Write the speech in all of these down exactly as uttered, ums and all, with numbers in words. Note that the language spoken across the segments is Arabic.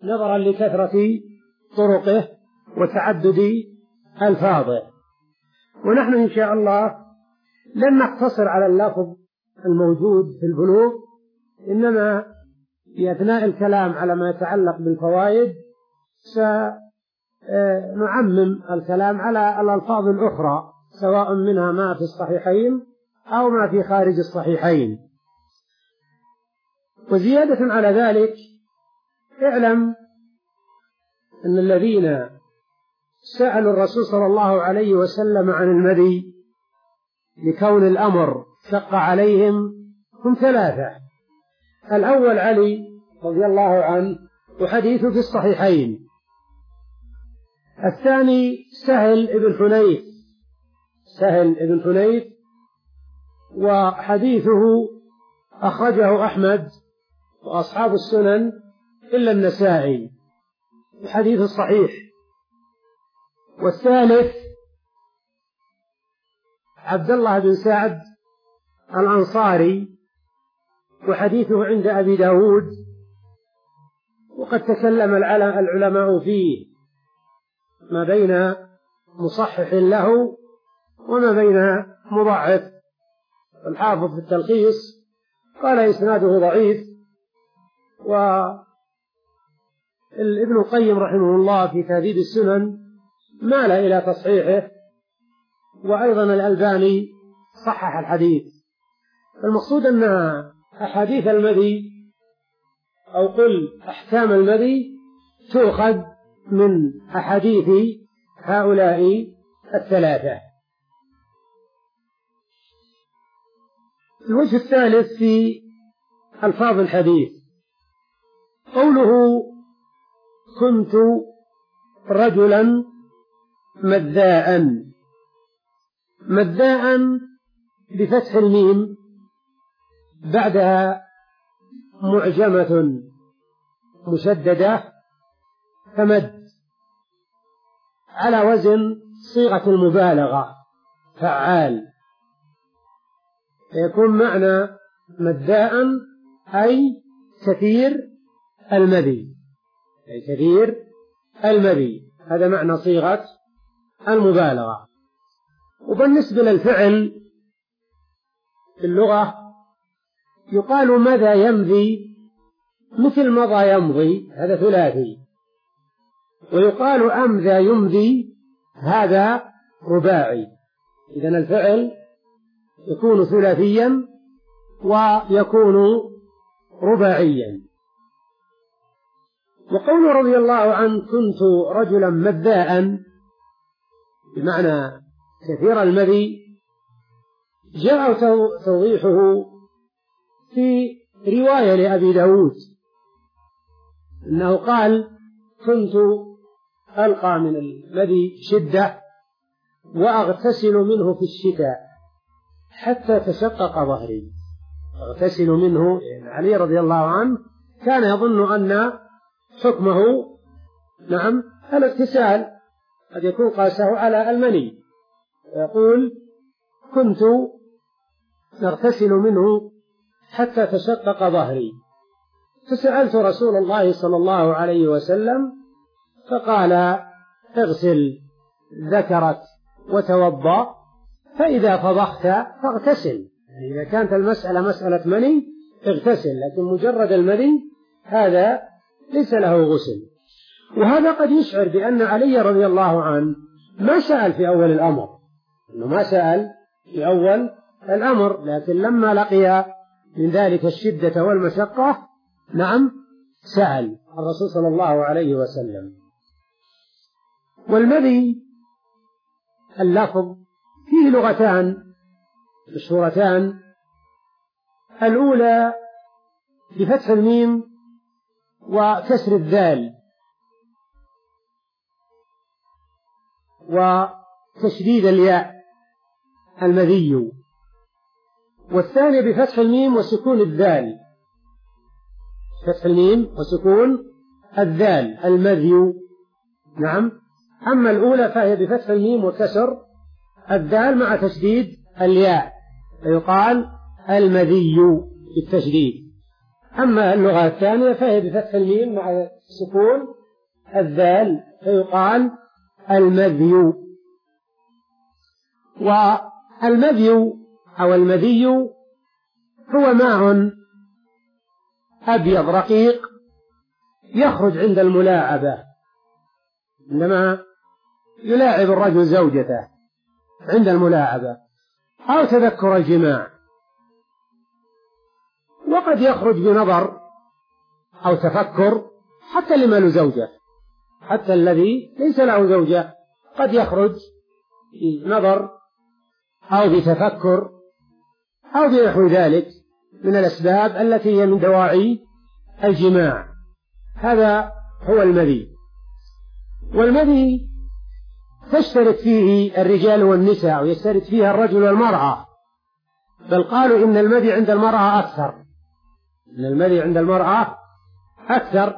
نظرا لكثرة طرقه وتعدد ألفاظه. ونحن إن شاء الله لن نقتصر على اللفظ الموجود في البلوغ، إنما في أثناء الكلام على ما يتعلق بالفوائد سنعمم الكلام على الألفاظ الأخرى، سواء منها ما في الصحيحين أو ما في خارج الصحيحين. وزيادة على ذلك اعلم أن الذين سألوا الرسول صلى الله عليه وسلم عن المذي لكون الأمر شق عليهم هم ثلاثة. الأول علي رضي الله عنه وحديثه في الصحيحين. الثاني سهل بن حنيف سهل بن حنيف وحديثه أخرجه أحمد وأصحاب السنن إلا النسائي الحديث الصحيح. والثالث عبد الله بن سعد الأنصاري وحديثه عند أبي داود، وقد تكلم العلماء فيه ما بين مصحح له وما بين مضعف. الحافظ في التلخيص قال إسناده ضعيف، وابن القيم رحمه الله في تهذيب السنن مال إلى تصحيحه، وأيضا الألباني صحح الحديث. المقصود أن أحاديث المذي أو قل أحكام المذي تؤخذ من أحاديث هؤلاء الثلاثة. الوجه الثالث في ألفاظ الحديث قوله كنت رجلا مذاء. مذاء بفتح الميم بعدها معجمة مشددة فمد، على وزن صيغة المبالغة فعال، يكون معنى مذاء أي كثير المذي، أي كثير المذي، هذا معنى صيغة المبالغة. وبالنسبة للفعل في اللغة يقال مذى يمضي مثل مضى يمضي، هذا ثلاثي. ويقال أمذى يمضي، هذا رباعي. إذن الفعل يكون ثلاثيا ويكون رباعيا. وقوله رضي الله عنه كنت رجلا مذاء بمعنى كثير المذي، جاء توضيحه في رواية لأبي داود أنه قال كنت ألقى من المذي شدة وأغتسل منه في الشتاء حتى تشقق ظهري. أغتسل منه، يعني علي رضي الله عنه كان يظن أن حكمه نعم الاغتسال، قد يكون قاسه على المني، يقول كنت أغتسل منه حتى تشقق ظهري. فسألت رسول الله صلى الله عليه وسلم فقال اغسل ذكرك وتوضأ، فإذا فضخت فاغتسل. يعني إذا كانت المسألة مسألة مني اغتسل، لكن مجرد المني هذا ليس له غسل. وهذا قد يشعر بأن علي رضي الله عنه ما سأل في أول الأمر، إنه ما سأل في أول الأمر، لكن لما لقي من ذلك الشدة والمشقة نعم سأل الرسول صلى الله عليه وسلم. والمذي اللفظ فيه لغتان مشهورتان، الأولى بفتح الميم وكسر الذال وتشديد الياء المذي، والثانية بفتح الميم وسكون الذال، فتح الميم وسكون الذال المذي نعم. أما الأولى فهي بفتح الميم وكسر الذال مع تشديد الياء، فيقال المذي بالتشديد. أما اللغة الثانية فهي بفتح الميم مع سكون الذال فيقال المذي. والمذي أو المذي هو ماء أبيض رقيق يخرج عند الملاعبة، عندما يلاعب الرجل زوجته عند الملاعبة أو تذكر الجماع، وقد يخرج بنظر أو تفكر حتى لما له زوجة، حتى الذي ليس له زوجة قد يخرج بنظر أو بتفكر أو بنحو ذلك من الأسباب التي هي من دواعي الجماع. هذا هو المذي. والمذي تشترك فيه الرجال والنساء ويشترك فيها الرجل والمرأة، بل قالوا إن المذي عند المرأة أكثر، إن المذي عند المرأة أكثر،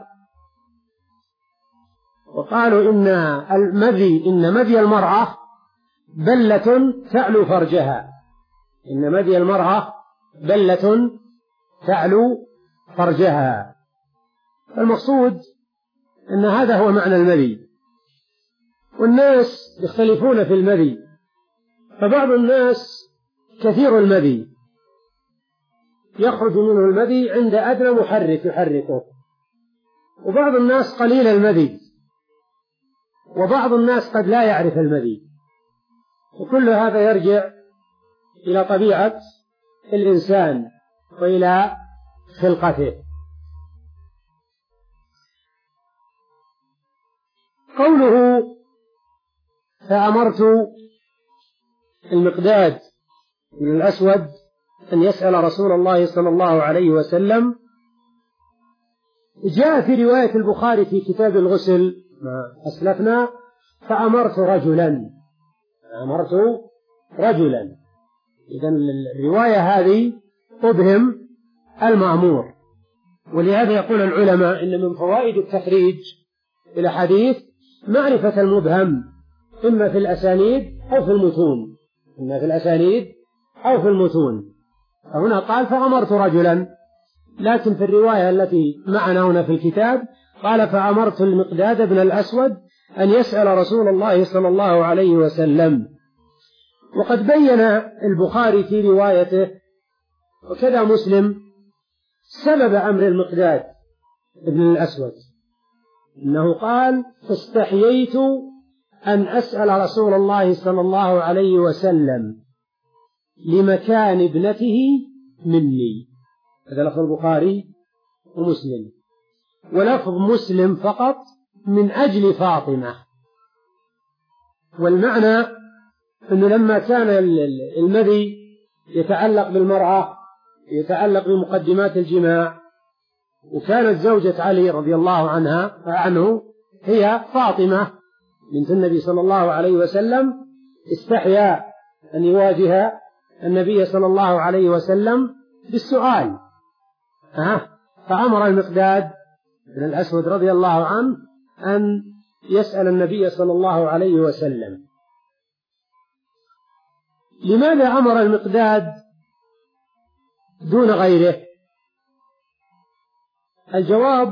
وقالوا إن المذي إن مذي المرأة بلة تعلو فرجها، إن مذي المرأة بلة تعلو فرجها. المقصود أن هذا هو معنى المذي. والناس يختلفون في المذي، فبعض الناس كثير المذي يخرج منه المذي عند أدنى محرك يحركه، وبعض الناس قليل المذي، وبعض الناس قد لا يعرف المذي، وكل هذا يرجع إلى طبيعة الإنسان وإلى خلقته. قوله فأمرت المقداد بن الأسود أن يسأل رسول الله صلى الله عليه وسلم جاء في رواية البخاري في كتاب الغسل ما أسلفنا فأمرت رجلا، أمرت رجلا. إذن الرواية هذه تبهم المأمور، ولهذا يقول العلماء إن من فوائد التخريج إلى حديث معرفة المبهم إما في الأسانيد أو في المتون، إما في الأسانيد أو في المتون. فهنا قال فأمرت رجلا، لكن في الرواية التي معنا هنا في الكتاب قال فأمرت المقداد بن الأسود أن يسأل رسول الله صلى الله عليه وسلم. وقد بين البخاري في روايته وكذا مسلم سبب أمر المقداد بن الأسود، إنه قال فاستحييت أن أسأل رسول الله صلى الله عليه وسلم لمكان ابنته مني. هذا لفظ البخاري ومسلم، ولفظ مسلم فقط من أجل فاطمة. والمعنى أنه لما كان المذي يتعلق بالمرأة يتعلق بمقدمات الجماع، وكانت زوجة علي رضي الله عنها عنه هي فاطمة بنت النبي صلى الله عليه وسلم، استحيا أن يواجه النبي صلى الله عليه وسلم بالسؤال، أه؟ فأمر المقداد بن الأسود رضي الله عنه أن يسأل النبي صلى الله عليه وسلم. لماذا أمر المقداد دون غيره؟ الجواب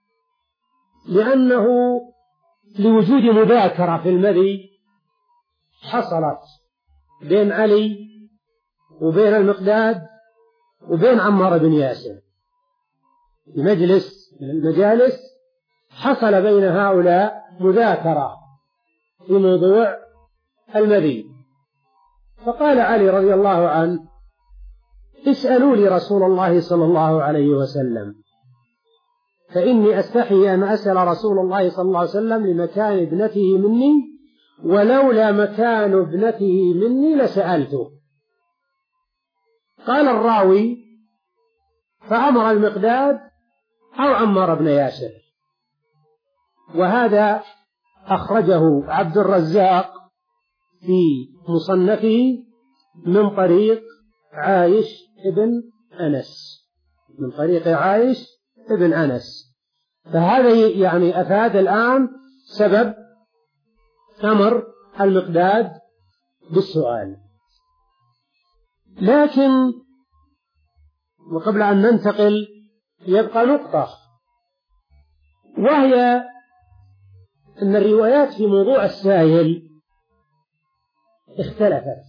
لأنه لوجود مذاكرة في المذي حصلت بين علي وبين المقداد وبين عمار بن ياسر، في مجلس من المجالس حصل بين هؤلاء مذاكرة في موضوع المذي. فقال علي رضي الله عنه اسألوا لي رسول الله صلى الله عليه وسلم، فإني أستحي أن أسأل رسول الله صلى الله عليه وسلم لمكان ابنته مني، ولولا مكان ابنته مني لسألته. قال الراوي فأمر المقداد أو عمار بن ياسر، وهذا أخرجه عبد الرزاق في مصنفه من طريق عايش ابن أنس، من طريق عايش ابن أنس. فهذا يعني أفاد الآن سبب أمر المقداد بالسؤال. لكن وقبل أن ننتقل يبقى نقطة، وهي أن الروايات في موضوع السائل اختلفت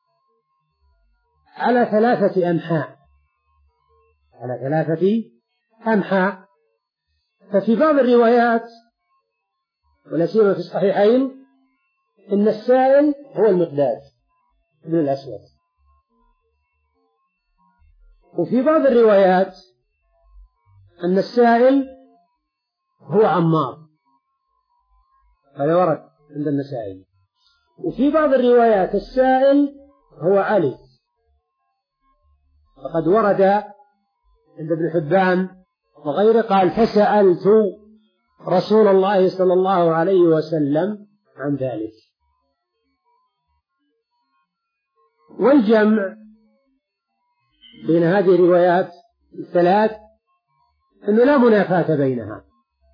على ثلاثة أنحاء على ثلاثة أنحاء ففي بعض الروايات ولا سيما في الصحيحين إن السائل هو المقداد بن الأسود، وفي بعض الروايات أن السائل هو عمار، هذا ورد عند النسائي. وفي بعض الروايات السائل هو علي، وقد ورد عند ابن حبان وغيره قال فسألت رسول الله صلى الله عليه وسلم عن ذلك. والجمع بين هذه الروايات الثلاث أنه لا منافاة بينها،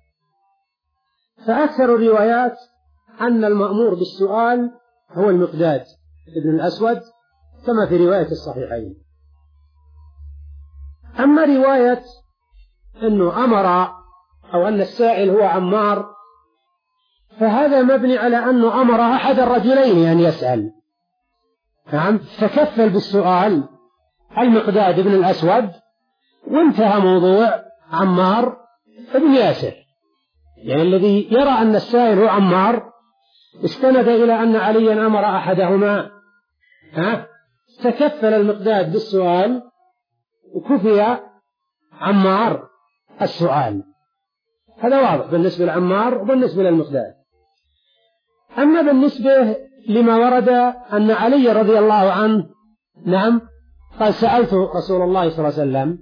فأكثر الروايات أن المأمور بالسؤال هو المقداد ابن الأسود كما في رواية الصحيحين. أما رواية أنه أمر أو أن السائل هو عمار فهذا مبني على أنه أمر أحد الرجلين أن يسأل، نعم، فكفل بالسؤال المقداد بن الأسود وانتهى موضوع عمار بن ياسر، يعني الذي يرى أن السائل هو عمار استند إلى أن عليا أمر أحدهما ها فكفل المقداد بالسؤال وكفي عمار السؤال. هذا واضح بالنسبة لعمار وبالنسبة للمقداد. أما بالنسبة لما ورد أن علي رضي الله عنه نعم قال سألت رسول الله صلى الله عليه وسلم،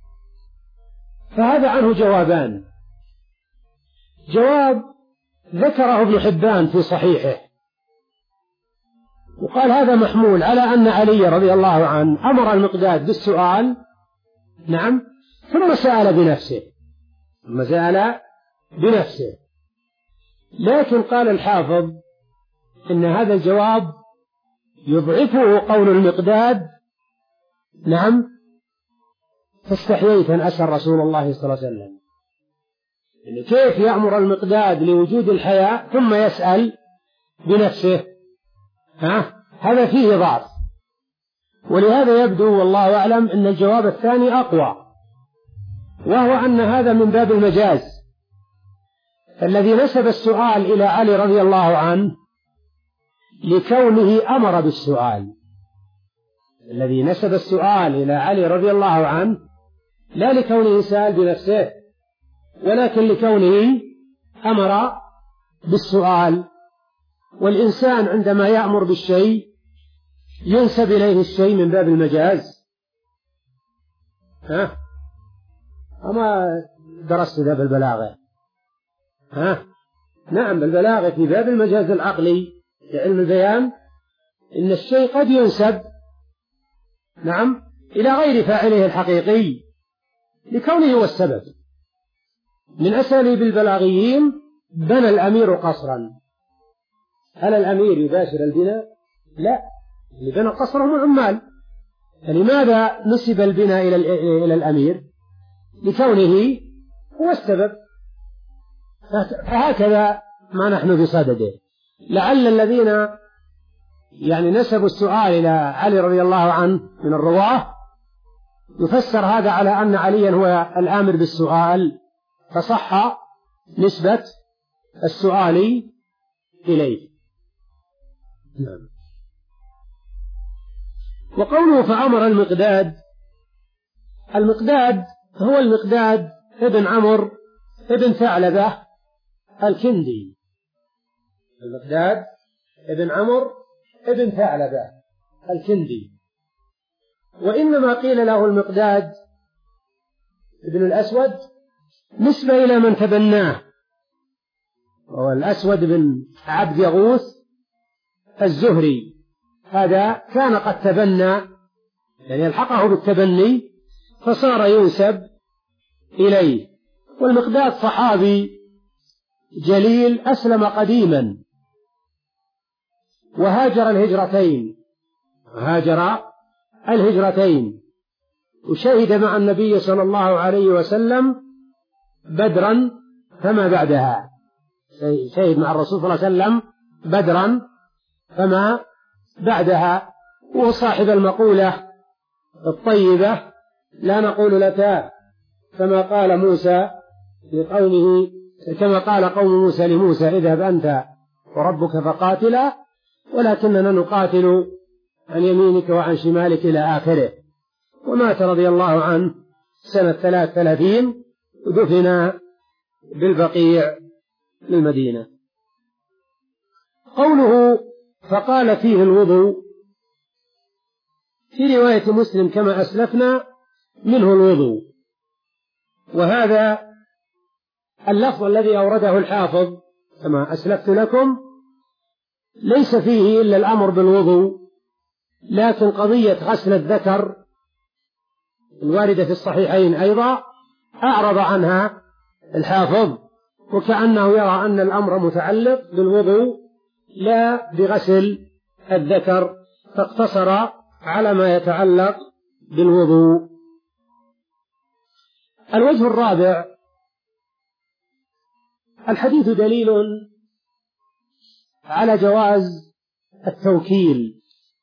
فهذا عنه جوابان. جواب ذكره ابن حبان في صحيحه وقال هذا محمول على أن علي رضي الله عنه أمر المقداد بالسؤال نعم ثم سأل بنفسه ثم سأل بنفسه لكن قال الحافظ إن هذا الجواب يضعفه قول المقداد نعم فاستحييت أن أسأل رسول الله صلى الله عليه وسلم، يعني كيف يأمر المقداد لوجود الحياة ثم يسأل بنفسه؟ ها؟ هذا فيه ضعف، ولهذا يبدو والله أعلم أن الجواب الثاني أقوى، وهو أن هذا من باب المجاز. الذي نسب السؤال إلى علي رضي الله عنه لكونه أمر بالسؤال، الذي نسب السؤال إلى علي رضي الله عنه لا لكونه سأل بنفسه ولكن لكونه أمر بالسؤال. والإنسان عندما يأمر بالشيء ينسب إليه الشيء من باب المجاز. ها؟ أما درست ذا بالبلاغة؟ ها؟ نعم بالبلاغة في باب المجاز العقلي لعلم البيان إن الشيء قد ينسب نعم إلى غير فاعله الحقيقي لكونه هو السبب. من أساليب البلاغيين بنى الأمير قصرا، هل الأمير يباشر البناء؟ لا، اللي بنى قصره هم العمال. فلماذا نسب البناء إلى الأمير؟ لكونه هو السبب. فهكذا ما نحن بصدده. لعل الذين يعني نسبوا السؤال إلى علي رضي الله عنه من الرواة يفسر هذا على أن عليا هو الآمر بالسؤال فصح نسبة السؤال إليه. نعم. وقوله فأمر المقداد، المقداد هو المقداد ابن عمرو ابن ثعلبة الكندي، المقداد ابن عمرو ابن ثعلبة الكندي. وإنما قيل له المقداد ابن الأسود نسبة إلى من تبناه، وهو الأسود بن عبد يغوث الزهري، هذا كان قد تبنى يعني الحقه بالتبني فصار ينسب إليه. والمقداد صحابي جليل أسلم قديما وهاجر الهجرتين هاجر الهجرتين وشهد مع النبي صلى الله عليه وسلم بدرا فما بعدها، شهد مع الرسول صلى الله عليه وسلم بدرا فما بعدها، وهو صاحب المقولة الطيبة: لا نقول لك كما قال موسى لقومه كما قال قوم موسى لموسى اذهب أنت وربك فقاتلا، ولكننا نقاتل عن يمينك وعن شمالك إلى آخره. ومات رضي الله عنه سنة ثلاث ثلاثين ودفن بالبقيع للمدينة. قوله فقال فيه الوضوء، في رواية مسلم كما أسلفنا منه الوضوء، وهذا اللفظ الذي أورده الحافظ كما أسلفت لكم ليس فيه إلا الأمر بالوضوء، لكن قضية غسل الذكر الواردة في الصحيحين أيضا أعرض عنها الحافظ، وكأنه يرى أن الأمر متعلق بالوضوء لا بغسل الذكر، فاقتصر على ما يتعلق بالوضوء. الوجه الرابع: الحديث دليل على جواز التوكيل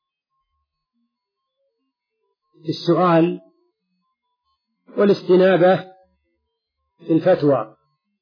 في السؤال والاستنابة في الفتوى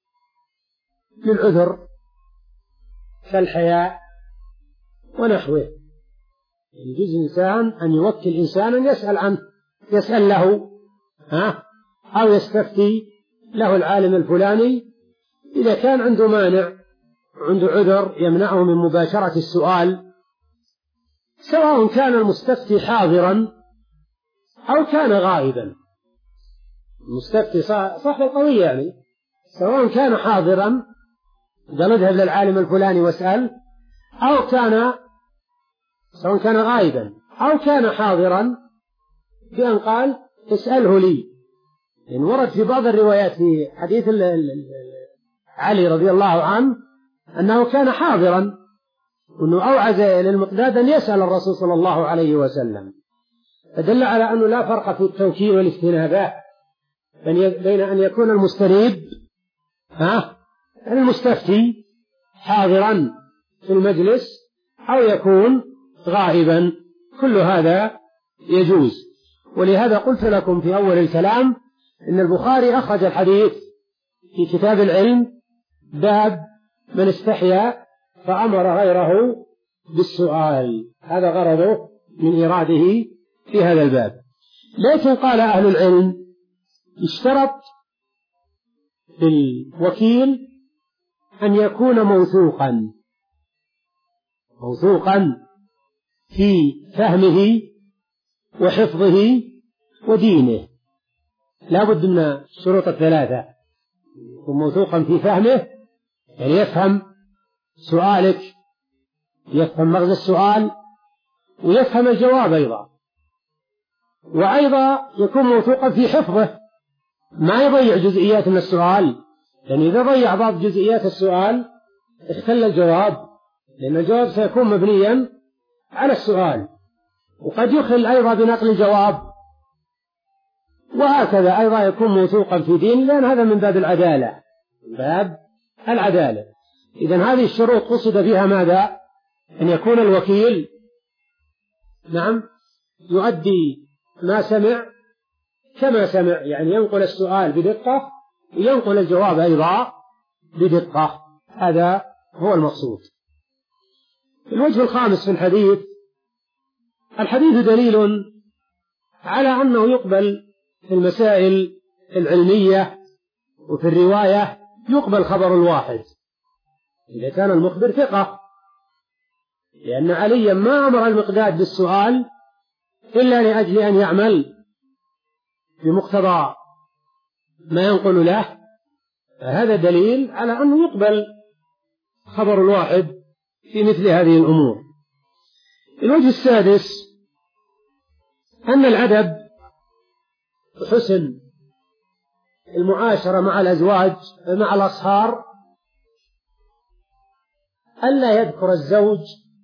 للعذر كالحياء ونحوه. يجوز الإنسان أن يوكل إنسانا يسأل عنه، يسأل له ها أو يستفتي له العالم الفلاني إذا كان عنده مانع، عنده عذر يمنعه من مباشرة السؤال، سواء كان المستفتي حاضرا أو كان غائبا. المستفتي صاحب القضية يعني سواء كان حاضرا قال اذهب للعالم الفلاني واسأل، أو كان سواء كان غائبا أو كان حاضرا بأن قال اسأله لي. إن ورد في بعض الروايات في حديث علي رضي الله عنه أنه كان حاضرا، وأنه أوعز للمقداد أن يسأل الرسول صلى الله عليه وسلم، فدل على أنه لا فرق في التوكيل والاستنابة بين أن يكون المستريب ها المستفتي حاضرا في المجلس أو يكون غائبا، كل هذا يجوز. ولهذا قلت لكم في أول الكلام إن البخاري أخرج الحديث في كتاب العلم باب من استحيا فأمر غيره بالسؤال، هذا غرضه من إراده في هذا الباب. لكن قال أهل العلم اشترط في الوكيل أن يكون موثوقا موثوقا في فهمه وحفظه ودينه، لا بد من الشروط الثلاثة: يكون موثوقا في فهمه، يعني يفهم سؤالك، يفهم مغزى السؤال ويفهم الجواب أيضا، وأيضا يكون موثوقا في حفظه، ما يضيع جزئيات من السؤال، لأن إذا ضيع بعض جزئيات السؤال اختل الجواب، لأن الجواب سيكون مبنيا على السؤال، وقد يخل أيضا بنقل الجواب، وهكذا أيضا يكون موثوقا في دين، لأن هذا من باب العدالة من باب العدالة. إذن هذه الشروط قصد بها ماذا؟ أن يكون الوكيل نعم يؤدي ما سمع كما سمع، يعني ينقل السؤال بدقة وينقل الجواب أيضا بدقة، هذا هو المقصود. الوجه الخامس في الحديث: الحديث دليل على أنه يقبل في المسائل العلمية وفي الرواية يقبل خبر الواحد إذا كان المخبر ثقة، لأن عليا ما أمر المقداد بالسؤال إلا لأجل أن يعمل بمقتضى ما ينقل له، فهذا دليل على أنه يقبل خبر الواحد في مثل هذه الأمور. الوجه السادس: أن الأدب حسن المعاشرة مع الأزواج مع الأصهار ألا يذكر الزوج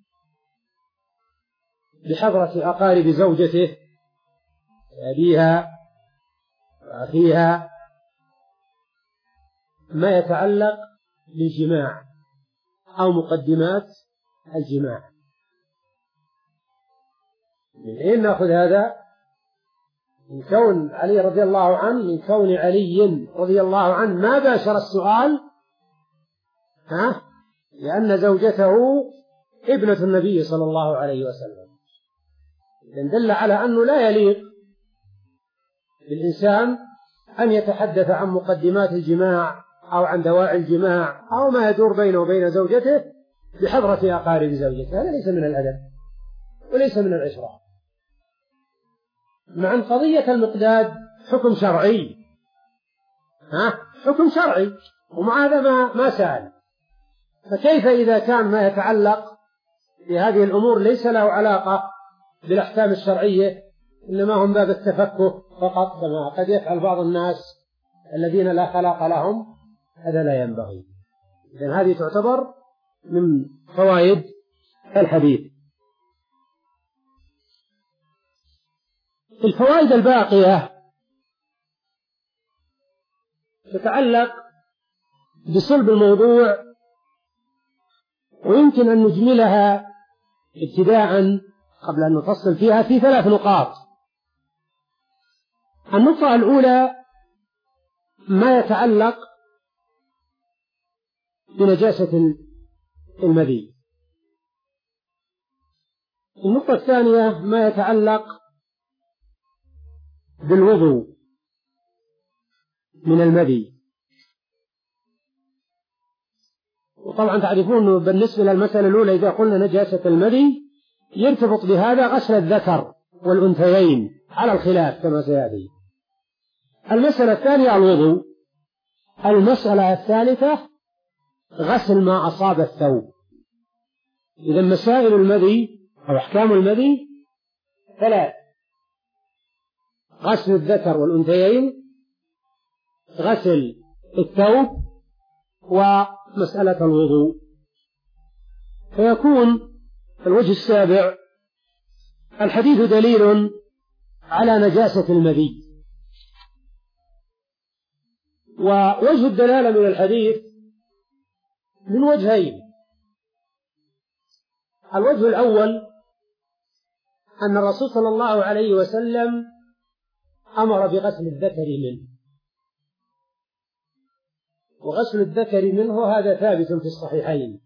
بحضرة أقارب زوجته أبيها وأخيها ما يتعلق بالجماع أو مقدمات الجماع. من أين نأخذ هذا؟ من كون علي رضي الله عنه من كون علي رضي الله عنه ما باشر السؤال ها لأن زوجته ابنة النبي صلى الله عليه وسلم، إذن دل على أنه لا يليق بالإنسان أن يتحدث عن مقدمات الجماع أو عن دواعي الجماع أو ما يدور بينه وبين زوجته بحضرة أقارب زوجته. هذا ليس من الأدب وليس من العشرة. مع أن قضية المقداد حكم شرعي ها حكم شرعي ومع هذا ما ما سأل، فكيف إذا كان ما يتعلق بهذه الأمور ليس له علاقة بالأحكام الشرعية إنما هم باب التفكه فقط كما قد يفعل بعض الناس الذين لا خلاق لهم؟ هذا لا ينبغي. إذن هذه تعتبر من فوائد الحديث. الفوائد الباقية تتعلق بصلب الموضوع ويمكن أن نجملها ابتداء قبل أن نفصل فيها في ثلاث نقاط. النقطة الأولى ما يتعلق بنجاسة المذي. النقطة الثانية ما يتعلق بالوضوء من المذي. وطبعا تعرفون بالنسبة للمسألة الأولى إذا قلنا نجاسة المذي يرتبط بهذا غسل الذكر والأنثيين على الخلاف كما سيأتي. المسألة الثانية الوضوء. المسألة الثالثة غسل ما أصاب الثوب. إذا مسائل المذي أو أحكام المذي ثلاث: غسل الذكر والأنثيين، غسل الثوب، ومسألة الوضوء. فيكون الوجه السابع الحديث دليل على نجاسة المذي. ووجه الدلالة من الحديث من وجهين: الوجه الأول أن الرسول صلى الله عليه وسلم أمر بغسل الذكر منه، وغسل الذكر منه هذا ثابت في الصحيحين،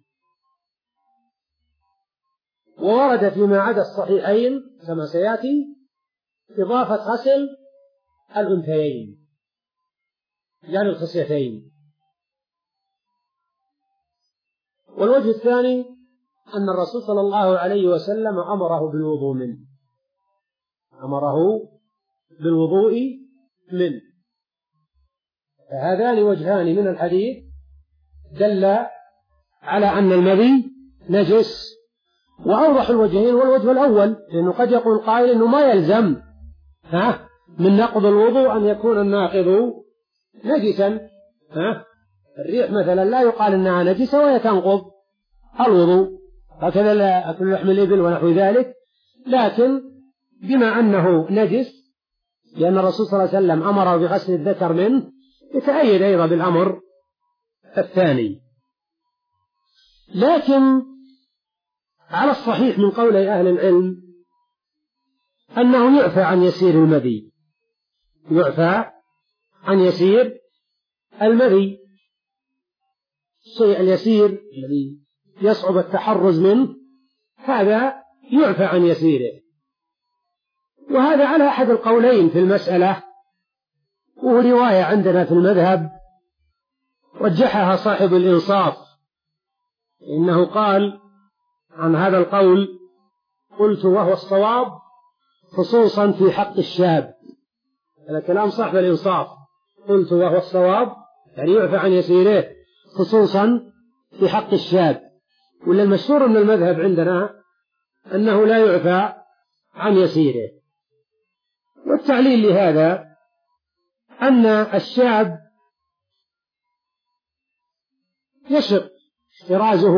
وورد فيما عدا الصحيحين كما سيأتي إضافة غسل الأنثيين يعني الخصيتين. والوجه الثاني أن الرسول صلى الله عليه وسلم أمره بالوضوء منه أمره بالوضوء منه. فهذان وجهان من الحديث دل على أن المذي نجس. وأوضح الوجهين والوجه الأول، لأنه قد يقول قائل أنه ما يلزم ها من نقض الوضوء أن يكون الناقض نجسا. ها الريح مثلا لا يقال أنها نجسة وهي تنقض الوضوء، هكذا لا أكل لحم الإبل ونحو ذلك، لكن بما أنه نجس لأن الرسول صلى الله عليه وسلم أمر بغسل الذكر منه يتأيد أيضا بالأمر الثاني. لكن على الصحيح من قول أهل العلم أنه يعفى عن يسير المذي يعفى عن يسير المذي الشيء اليسير الذي يصعب التحرز منه هذا يعفى عن يسيره. وهذا على أحد القولين في المسألة، وهو رواية عندنا في المذهب رجحها صاحب الإنصاف، إنه قال عن هذا القول: قلت وهو الصواب خصوصا في حق الشاب. هذا كلام صاحب الإنصاف، قلت وهو الصواب يعني يعفى عن يسيره خصوصا في حق الشاب. ولا المشهور من المذهب عندنا أنه لا يعفى عن يسيره. والتعليل لهذا أن الشاب يشق احترازه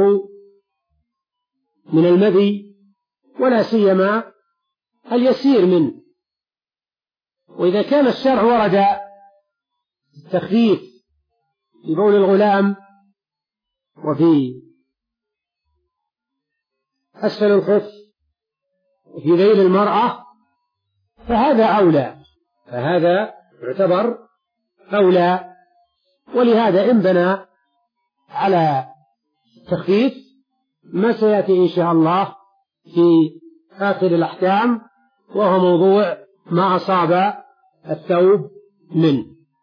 من المذي ولا سيما اليسير منه. وإذا كان الشرع ورد التخفيف في بول الغلام وفي أسفل الخف وفي ذيل المرأة فهذا أولى، فهذا يعتبر أولى. ولهذا إن بنى على تخفيف ما سيأتي إن شاء الله في آخر الأحكام، وهو موضوع ما أصاب الثوب منه.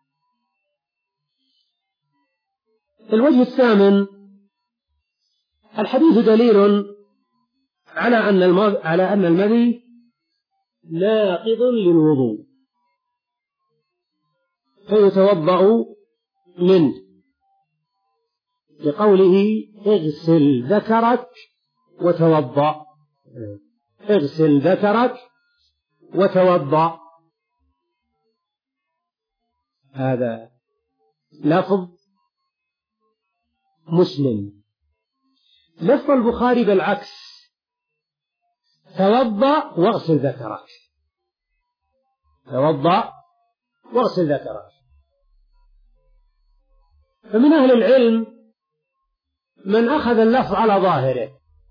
الوجه الثامن: الحديث دليل على أن على أن المذي ناقض للوضوء فيتوضأ منه، لقوله اغسل ذكرك وتوضأ، اغسل ذكرك وتوضأ. هذا لفظ مسلم. لفظ البخاري بالعكس: توضأ واغسل ذكرك، توضأ واغسل ذكرك. فمن أهل العلم من أخذ اللفظ على ظاهره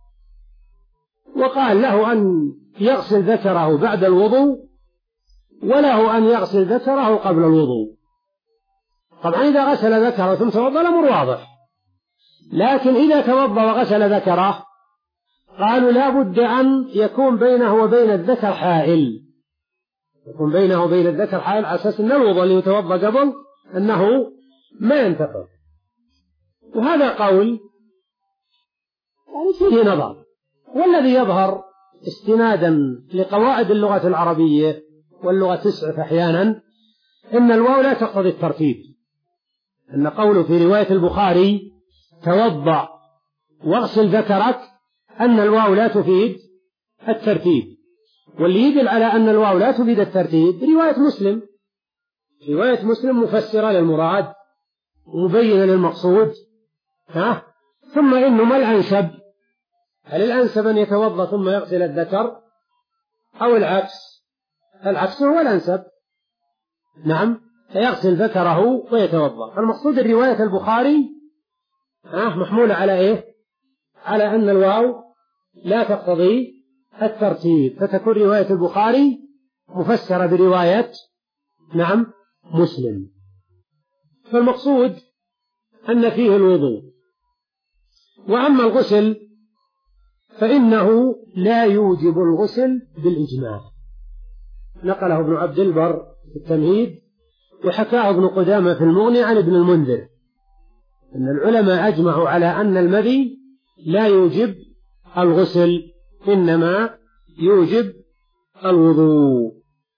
وقال له أن يغسل ذكره بعد الوضوء، وله أن يغسل ذكره قبل الوضوء. طبعا إذا غسل ذكره ثم توضأ الأمر واضح، لكن إذا توضأ وغسل ذكره قالوا لا بد أن يكون بينه وبين الذكر حائل، يكون بينه وبين الذكر حائل على أساس أن الوضوء اللي يتوضأ قبل أنه ما ينتقض. وهذا قول يعني فيه نظر، والذي يظهر استنادا لقواعد اللغة العربية واللغة تسعف أحيانا إن الواو لا تقتضي الترتيب، أن قوله في رواية البخاري توضأ واغسل ذكرك أن الواو لا تفيد الترتيب، واللي يدل على أن الواو لا تفيد الترتيب رواية مسلم، رواية مسلم مفسرة للمراد ومبينة للمقصود. ها؟ ثم إنه ما الأنسب؟ هل الأنسب أن يتوضأ ثم يغسل الذكر أو العكس؟ العكس هو الأنسب، نعم، فيغسل ذكره ويتوضأ. المقصود رواية البخاري ها محمولة على إيه؟ على أن الواو لا تقتضي الترتيب، فتكون رواية البخاري مفسرة برواية نعم مسلم. فالمقصود أن فيه الوضوء. وأما الغسل فإنه لا يوجب الغسل بالإجماع، نقله ابن عبد البر في التمهيد، وحكاه ابن قدامة في المغني عن ابن المنذر أن العلماء أجمعوا على أن المذي لا يوجب الغسل، إنما يوجب الوضوء.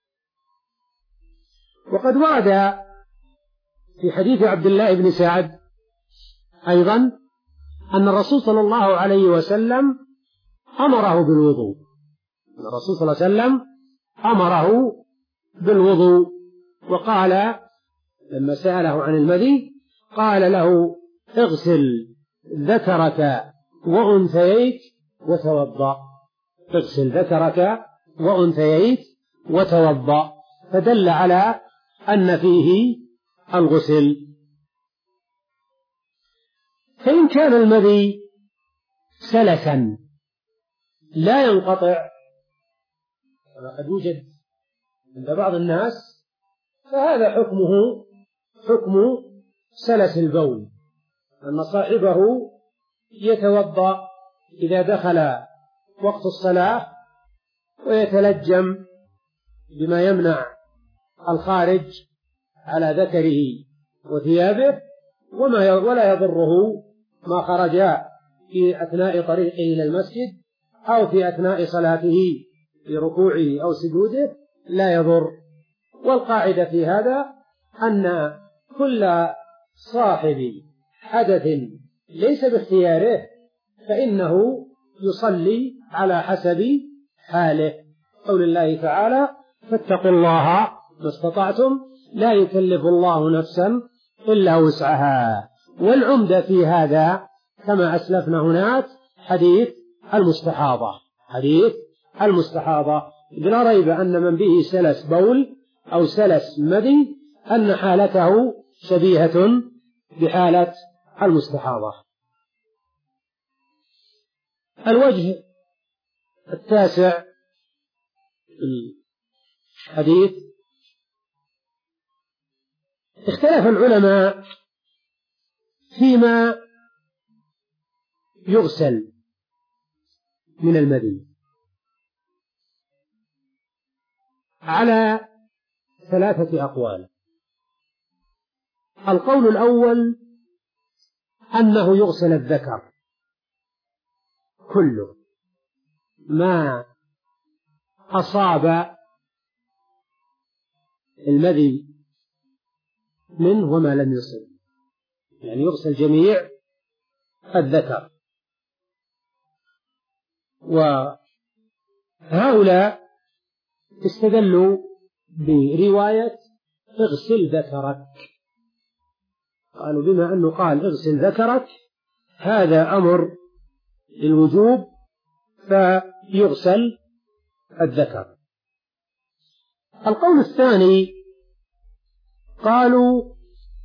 وقد ورد في حديث عبد الله بن سعد أيضا أن الرسول صلى الله عليه وسلم أمره بالوضوء، أن الرسول صلى الله عليه وسلم أمره بالوضوء، وقال لما سأله عن المذي قال له اغسل ذكرك وأنثييك وتوضأ، اغسل ذكرك وأنثييك وتوضأ، فدل على أن فيه الغسل. فإن كان المذي سلسا لا ينقطع كما قد يوجد عند بعض الناس، فهذا حكمه حكم سلس البول، أن صاحبه يتوضأ إذا دخل وقت الصلاة ويتلجم بما يمنع الخارج على ذكره وثيابه، وما ولا يضره ما خرج في أثناء طريقه إلى المسجد أو في أثناء صلاته في ركوعه أو سجوده لا يضر. والقاعدة في هذا أن كل صاحب حدث ليس باختياره فإنه يصلي على حسب حاله، قول الله تعالى فاتقوا الله ما استطعتم لا يكلف الله نفسا إلا وسعها. والعمدة في هذا كما أسلفنا هناك حديث المستحاضة، حديث المستحاضة لا ريب أن من به سلس بول أو سلس مذي أن حالته شبيهة بحالة المستحاضة. الوجه التاسع في الحديث: اختلف العلماء فيما يغسل من المذي على ثلاثة أقوال. القول الأول أنه يغسل الذكر كله، ما أصاب المذي منه وما لم يصب، يعني يغسل جميع الذكر. وهؤلاء استدلوا برواية اغسل ذكرك، قالوا بما أنه قال اغسل ذكرك هذا أمر للوجوب فيغسل الذكر. القول الثاني قالوا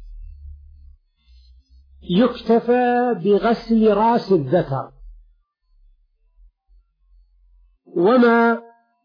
يكتفى بغسل رأس الذكر وما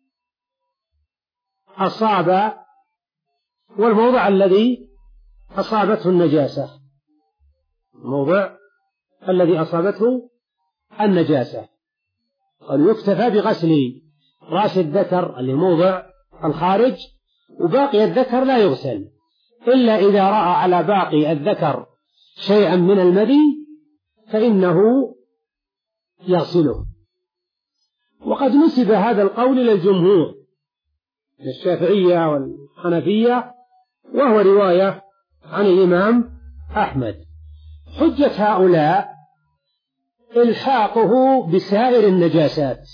أصاب والموضع الذي أصابته النجاسة، الموضع الذي أصابته النجاسة، قالوا يكتفى بغسل رأس الذكر اللي موضع الخارج، وباقي الذكر لا يغسل إلا إذا رأى على باقي الذكر شيئا من المذي فإنه يغسله. وقد نسب هذا القول إلى الجمهور من الشافعية والحنفية، وهو رواية عن الإمام أحمد. حجة هؤلاء إلحاقه بسائر النجاسات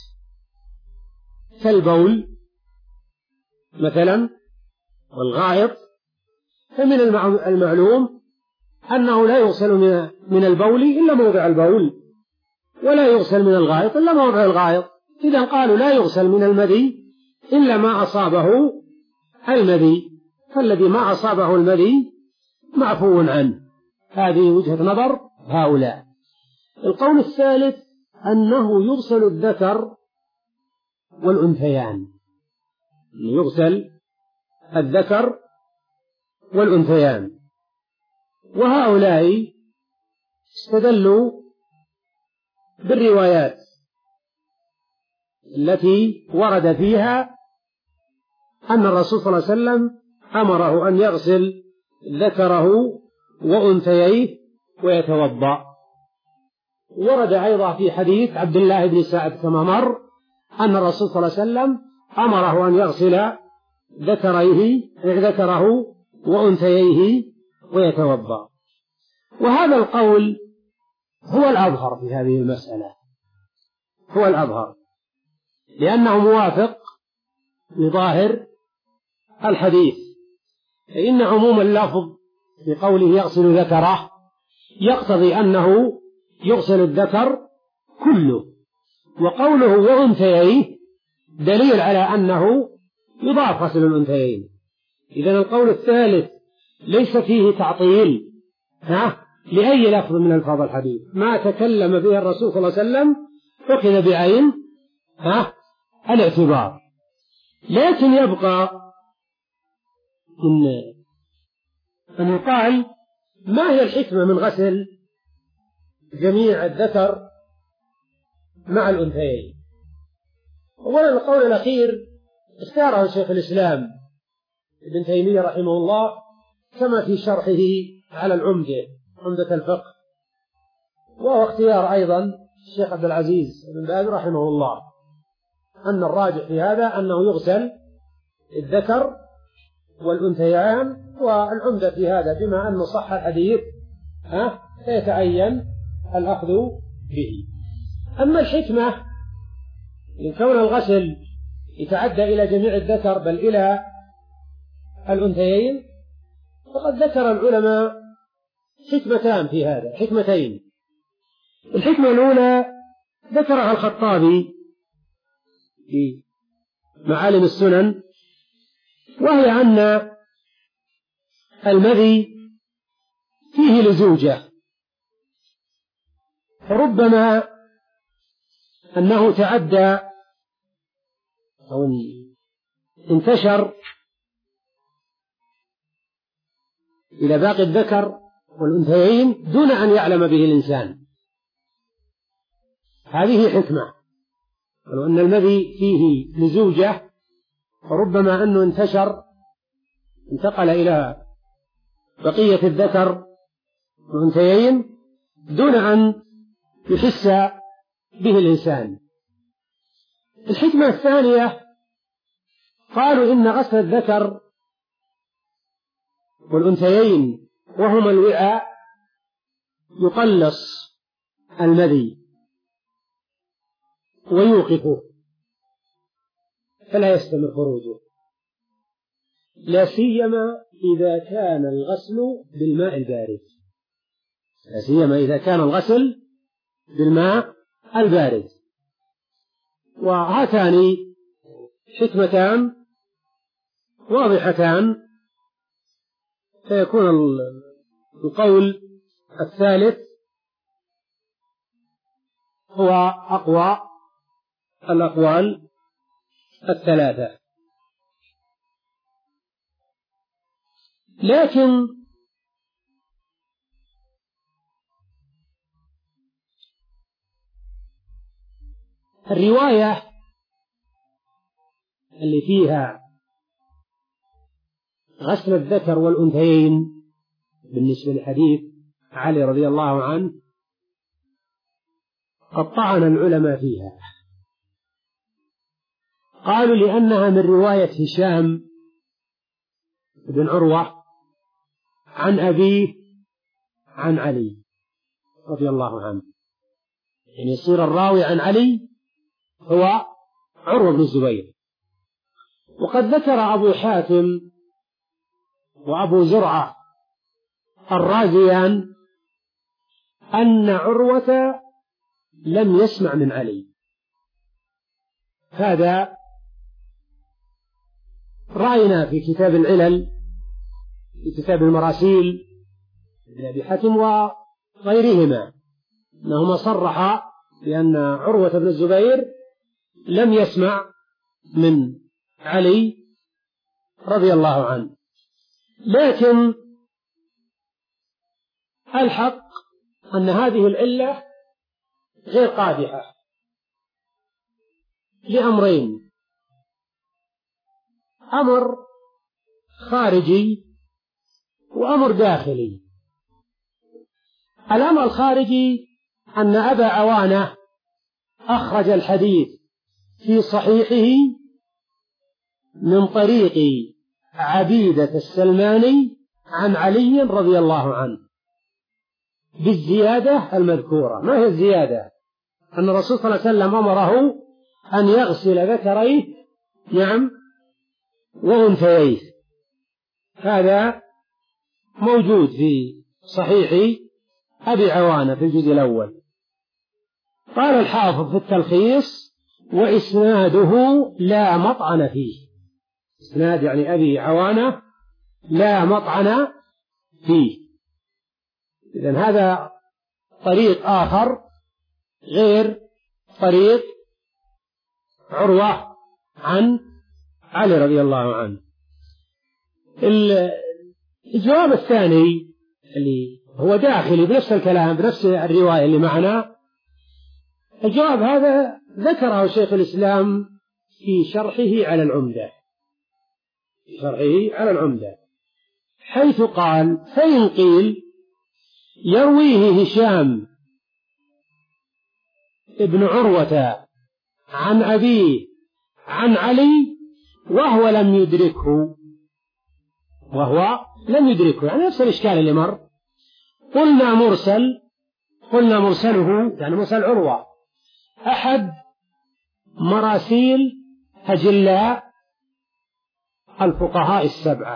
كالبول مثلا والغائط، فمن المعلوم أنه لا يغسل من البول إلا موضع البول، ولا يغسل من الغائط إلا موضع الغائط. إذن قالوا لا يغسل من المذي إلا ما أصابه المذي، فالذي ما أصابه المذي معفو عنه. هذه وجهة نظر هؤلاء. القول الثالث أنه يغسل الذكر والأنثيان، يغسل الذكر والأنثيان، وهؤلاء استدلوا بالروايات التي ورد فيها أن الرسول صلى الله عليه وسلم أمره أن يغسل ذكره وأنثييه ويتوضأ. ورد أيضا في حديث عبد الله بن سعد كما مر أن الرسول صلى الله عليه وسلم أمره أن يغسل ذكريه ذكره وأنثييه ويتوضأ. وهذا القول هو الأظهر في هذه المسألة، هو الأظهر لأنه موافق لظاهر الحديث، فإن عموم اللفظ في قوله يغسل ذكره يقتضي أنه يغسل الذكر كله، وقوله وأنثييه دليل على أنه يضاف غسل الأنثيين. إذن القول الثالث ليس فيه تعطيل ها لأي لفظ من ألفاظ الحديث، ما تكلم به الرسول صلى الله عليه وسلم أخذ بعين ها الاعتبار. لكن يبقى إن أن يقال ما هي الحكمة من غسل جميع الذكر مع الأنثيين. أولا القول الأخير اختاره شيخ الإسلام ابن تيمية رحمه الله كما في شرحه على العمدة عمدة الفقه، وهو اختيار أيضا الشيخ عبد العزيز بن باز رحمه الله، أن الراجح في هذا أنه يغسل الذكر والأنثيان، والعمدة في هذا بما أنه صح الحديث ها فيتعين الأخذ به. أما الحكمة من كون الغسل يتعدى إلى جميع الذكر بل إلى الأنثيين، فقد ذكر العلماء حكمتان في هذا، حكمتين. الحكمة الأولى ذكرها الخطابي في معالم السنن، وهي أن المذي فيه فيه لزوجة، فربما أنه تعدى أو انتشر إلى باقي الذكر والأنثيين دون أن يعلم به الإنسان. هذه حكمة، ولو أن المذي فيه لزوجة فربما أنه انتشر انتقل إلى بقية الذكر والأنثيين دون أن يحس به الإنسان. الحكمة الثانية قالوا إن غسل الذكر والأنثيين وهما الوعاء يقلص المذي ويوقفه فلا يستمر خروجه، لا سيما إذا كان الغسل بالماء البارد، لا سيما إذا كان الغسل بالماء البارد. وهاتان حكمتان واضحتان، فيكون القول الثالث هو أقوى الأقوال الثلاثة. لكن الرواية اللي فيها غسل الذكر والأنثيين بالنسبة لحديث علي رضي الله عنه قد طعن العلماء فيها، قالوا لأنها من رواية هشام بن عروة عن أبيه عن علي رضي الله عنه، يعني يصير الراوي عن علي هو عروة بن الزبير. وقد ذكر أبو حاتم وأبو زرعة الرازيان أن عروة لم يسمع من علي، هذا رأينا في كتاب العلل في كتاب المراسيل ابن أبي حاتم وغيرهما أنهما صرحا بأن عروة بن الزبير لم يسمع من علي رضي الله عنه. لكن الحق أن هذه العلة غير قادحة لأمرين: أمر خارجي وأمر داخلي. الأمر الخارجي أن أبا عوانة أخرج الحديث في صحيحه من طريق عبيدة السلماني عن علي رضي الله عنه بالزيادة المذكورة. ما هي الزيادة؟ أن الرسول صلى الله عليه وسلم أمره أن يغسل ذكريه نعم وأنثييه، هذا موجود في صحيح أبي عوانة في الجزء الأول. قال الحافظ في التلخيص: وإسناده لا مطعن فيه. إسناد يعني أبي عوانة لا مطعن فيه. إذن هذا طريق آخر غير طريق عروة عن علي رضي الله عنه. الجواب الثاني اللي هو داخلي بنفس الكلام بنفس الرواية اللي معنا، الجواب هذا ذكره شيخ الإسلام في شرحه على العمدة في شرحه على العمدة حيث قال: فإن قيل يرويه هشام ابن عروة عن أبيه عن علي وهو لم يدركه وهو لم يدركه يعني نفس الإشكال اللي مر، قلنا مرسل قلنا مرسله يعني مرسل عروة أحد مراسيل أجلاء الفقهاء السبعة،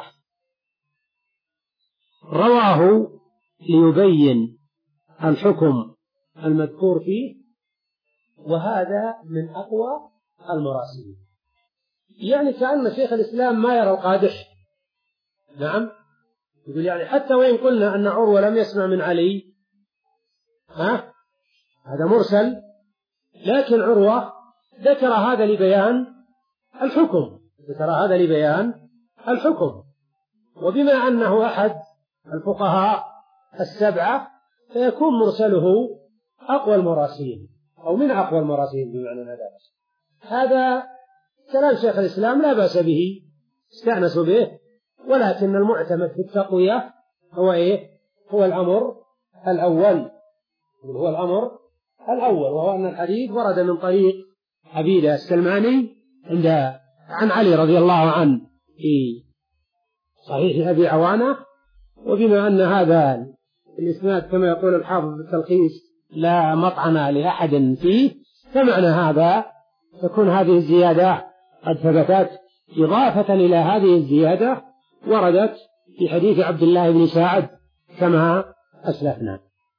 رواه ليبين الحكم المذكور فيه، وهذا من أقوى المراسيل. يعني كأن شيخ الإسلام ما يرى القادح، نعم يقول يعني حتى وإن قلنا أن عروة لم يسمع من علي، ها هذا مرسل، لكن عروة ذكر هذا لبيان الحكم، ذكر هذا لبيان الحكم. وبما أنه أحد الفقهاء السبعة فيكون مرسله أقوى المراسيل أو من أقوى المراسيل بمعنى هذا. هذا كلام شيخ الإسلام لا بأس به، استأنس به، ولكن المعتمد في التقوية هو إيه؟ هو الأمر الأول، هو الأمر الأول، وهو أن الحديث ورد من طريق عبيدة السلماني عند عن علي رضي الله عنه في صحيح أبي عوانة. وبما أن هذا الإسناد كما يقول الحافظ بالتلخيص لا مطعن لأحد فيه، فمعنى هذا تكون هذه الزيادة قد ثبتت، إضافة إلى هذه الزيادة وردت في حديث عبد الله بن سعد كما أسلفنا.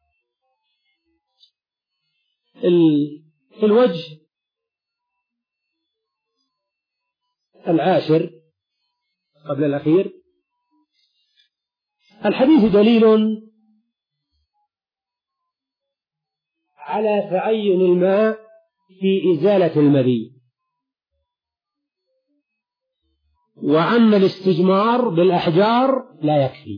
الوجه العاشر قبل الأخير: الحديث دليل على تعين الماء في إزالة المذي، وأن الاستجمار بالأحجار لا يكفي،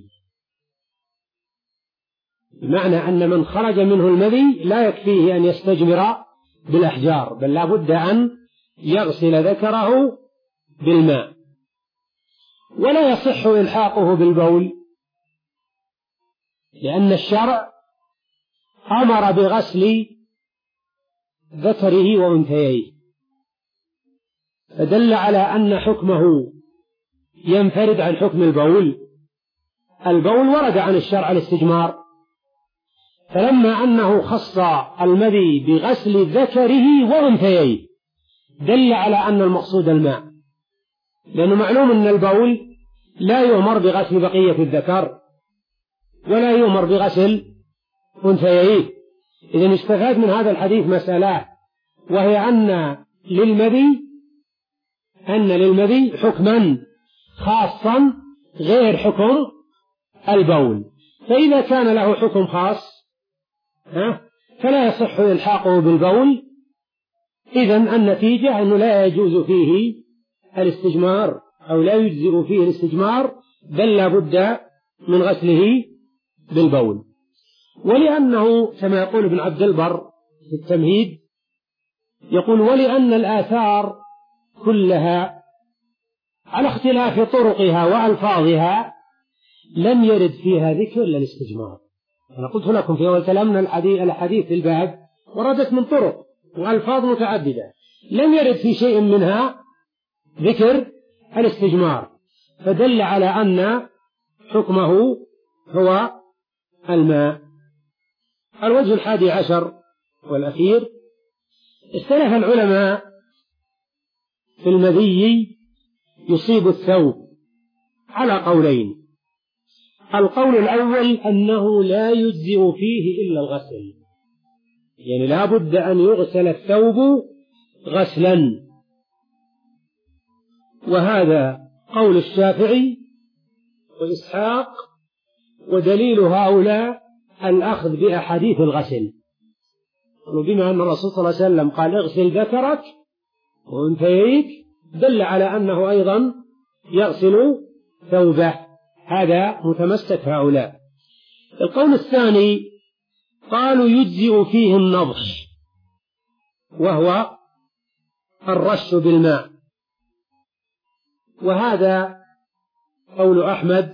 بمعنى أن من خرج منه المذي لا يكفيه أن يستجمر بالأحجار، بل لا بد أن يغسل ذكره بالماء. ولا يصح إلحاقه بالبول، لأن الشرع أمر بغسل ذكره وأنثيه، فدل على أن حكمه ينفرد عن حكم البول. البول ورد عن الشرع الاستجمار، فلما أنه خص المذي بغسل ذكره وأنثيه دل على أن المقصود الماء، لأنه معلوم أن البول لا يؤمر بغسل بقية الذكر ولا يؤمر بغسل أنثيه. إذن استفاد من هذا الحديث مسألة، وهي أن للمذي أن للمذي حكما خاصا غير حكم البول، فإذا كان له حكم خاص فلا يصح إلحاقه بالبول. إذن النتيجة أنه لا يجوز فيه الاستجمار أو لا يجزئ فيه الاستجمار، بل لا بد من غسله بالبول. ولأنه كما يقول ابن عبد البر في التمهيد، يقول: ولأن الآثار كلها على اختلاف طرقها وألفاظها لم يرد فيها ذكر إلا الاستجمار. أنا قلت لكم في أول كلامنا الحديث في الباب وردت من طرق وألفاظ متعددة، لم يرد في شيء منها ذكر الاستجمار، فدل على أن حكمه هو الماء. الوجه الحادي عشر والأخير: اختلف العلماء في المذي يصيب الثوب على قولين. القول الأول أنه لا يجزئ فيه إلا الغسل، يعني لا بد أن يغسل الثوب غسلا، وهذا قول الشافعي وإسحاق، ودليل هؤلاء الأخذ بأحاديث الغسل. وبما أن الرسول صلى الله عليه وسلم قال: اغسل ذكرك وأنثيك، دل على أنه أيضا يغسل ثوبه، هذا متمسك هؤلاء. القول الثاني قالوا يجزئ فيه النضح، وهو الرش بالماء، وهذا قول أحمد،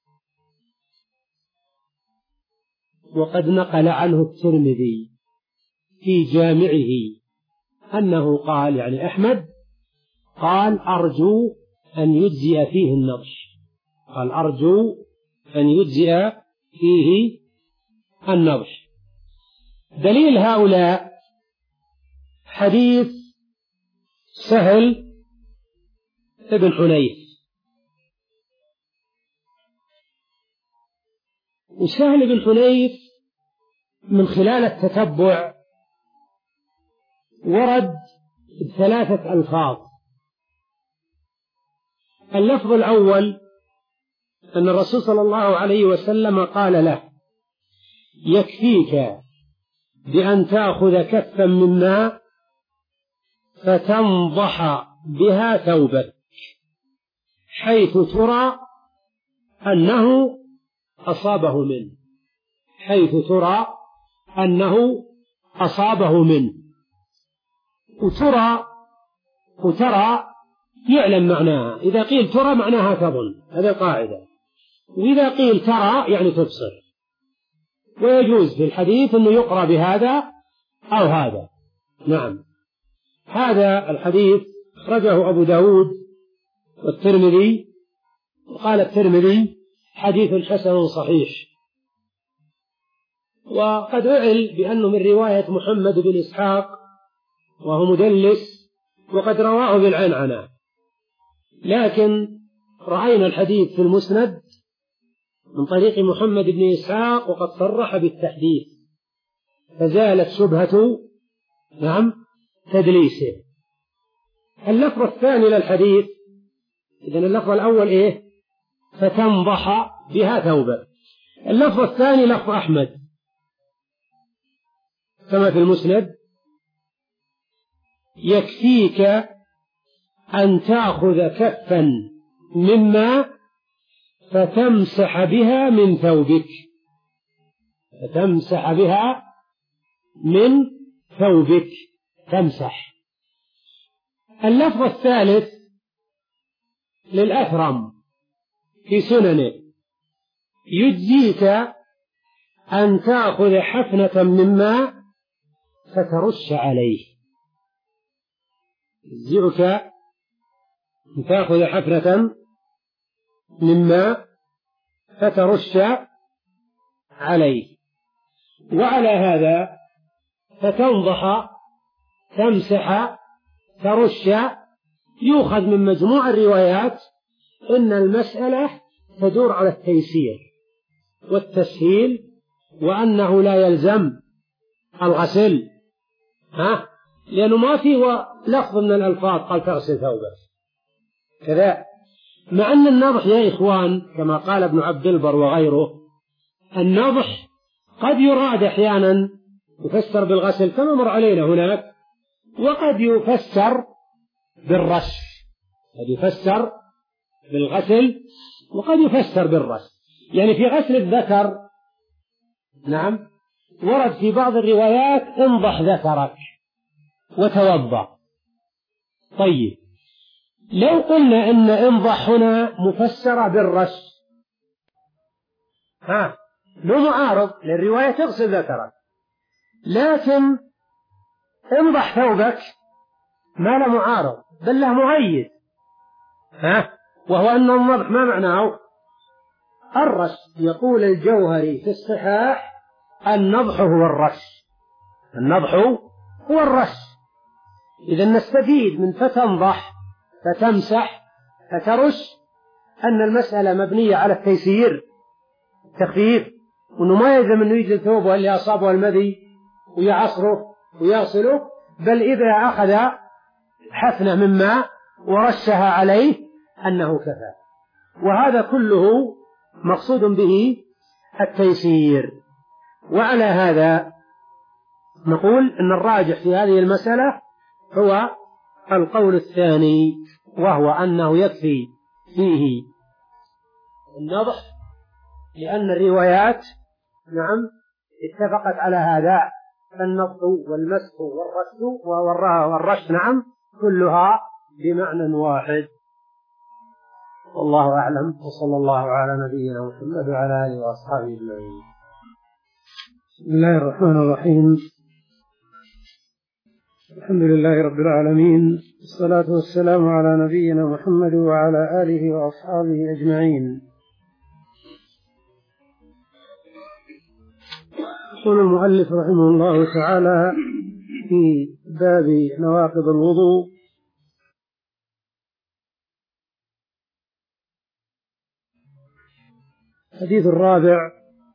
وقد نقل عنه الترمذي في جامعه أنه قال، يعني أحمد قال: أرجو أن يجزئ فيه النضح، قال أرجو أن يجزئ فيه النضح. دليل هؤلاء حديث سهل ابن حنيف، وسهل بن حنيف من خلال التتبع ورد بثلاثة ألفاظ. اللفظ الأول أن الرسول صلى الله عليه وسلم قال له: يكفيك بأن تأخذ كفا من ماء فتنضح بها ثوبك حيث ترى أنه أصابه منه، حيث ترى أنه أصابه منه. وترى وترى يعلم معناها، إذا قيل ترى معناها تظن، هذه القاعدة، وإذا قيل ترى يعني تبصر. ويجوز في الحديث أنه يقرأ بهذا أو هذا. نعم، هذا الحديث أخرجه أبو داود والترمذي، وقال الترمذي: حديث حسن صحيح. وقد أعل بأنه من رواية محمد بن إسحاق وهو مدلس، وقد رواه بالعنعنة، لكن رأينا الحديث في المسند من طريق محمد بن إسحاق وقد صرح بالتحديث، فزالت شبهة نعم تدليسه. اللفظ الثاني للحديث، إذن اللفظ الأول إيه؟ فتنضح بها ثوبا. اللفظ الثاني لفظ أحمد كما في المسند: يكفيك أن تأخذ كفا مما فتمسح بها من ثوبك، فتمسح بها من ثوبك، تمسح. اللفظ الثالث للأثرم في سننه: يجزيك أن تأخذ حفنة من ماء فترش عليه. يجزيك أن تأخذ حفنة من ماء فترش عليه. وعلى هذا فتنضح، تمسح، ترش، يؤخذ من مجموع الروايات إن المسألة تدور على التيسير والتسهيل، وأنه لا يلزم الغسل، ها؟ لأنه ما في لفظ من الألفاظ قال تغسل ثوبك كذا. مع أن النضح يا إخوان كما قال ابن عبد البر وغيره، النضح قد يراد أحيانا يفسر بالغسل كما مر علينا هناك، وقد يفسر بالرش، قد يفسر بالغسل وقد يفسر بالرش. يعني في غسل الذكر نعم ورد في بعض الروايات: انضح ذكرك وتوضأ. طيب، لو قلنا إن انضح هنا مفسرة بالرش، ها له معارض للرواية تغسل ذكرك، لكن انضح ثوبك ما له معارض بل له مؤيد، ها وهو أن النضح ما معناه الرش. يقول الجوهري في الصحاح: النضح هو الرش، النضح هو الرش. إذا نستفيد من فتنضح فتمسح فترش أن المسألة مبنية على التيسير التخفيف، وأنه ما يلزم أنه يجل ثوبه اللي أصابه المذي ويعصره ويغسله، بل إذا أخذ حفنة من ماء ورشها عليه أنه كفى. وهذا كله مقصود به التيسير. وعلى هذا نقول أن الراجح في هذه المسألة هو القول الثاني، وهو أنه يكفي فيه النضح، لأن الروايات نعم اتفقت على هذا، النضح والمسح والرش والرش نعم كلها بمعنى واحد. والله أعلم، وصلى الله على نبينا محمد وعلى آله وأصحابه أجمعين. بسم الله الرحمن الرحيم. الحمد لله رب العالمين، والصلاة والسلام على نبينا محمد وعلى آله وأصحابه أجمعين. يقول المؤلف رحمه الله تعالى في باب نواقض الوضوء: الحديث الرابع: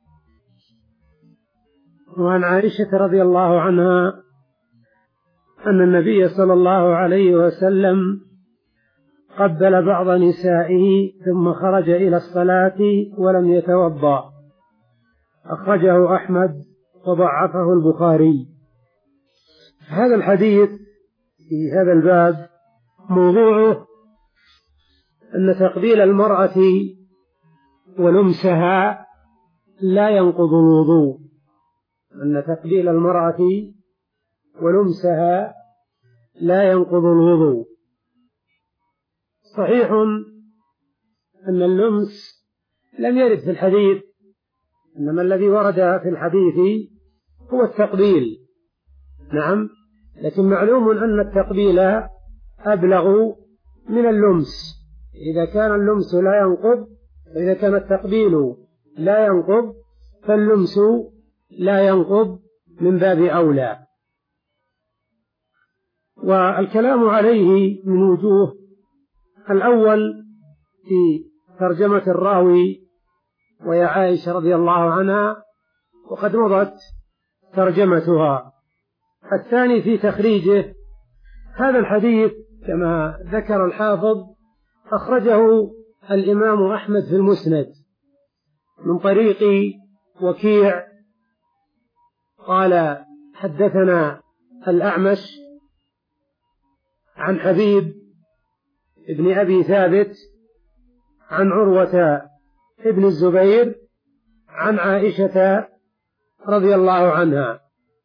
وعن عائشة رضي الله عنها أن النبي صلى الله عليه وسلم قبل بعض نسائه ثم خرج إلى الصلاة ولم يتوضأ. أخرجه أحمد وضعفه البخاري. هذا الحديث في هذا الباب موضوعه أن تقبيل المرأة ولمسها لا ينقض الوضوء، أن تقبيل المرأة ولمسها لا ينقض الوضوء. صحيح أن اللمس لم يرد في الحديث، إنما الذي ورد في الحديث هو التقبيل. نعم، لكن معلوم أن التقبيل أبلغ من اللمس. إذا كان اللمس لا ينقض، وإذا كان التقبيل لا ينقض، فاللمس لا ينقض من باب أولى. والكلام عليه من وجوه: الأول في ترجمة الراوي وهي عائشة رضي الله عنها، وقد مضت ترجمتها. الثاني في تخريجه. هذا الحديث كما ذكر الحافظ أخرجه الإمام أحمد في المسند من طريق وكيع قال: حدثنا الأعمش عن حبيب ابن أبي ثابت عن عروة ابن الزبير عن عائشة رضي الله عنها.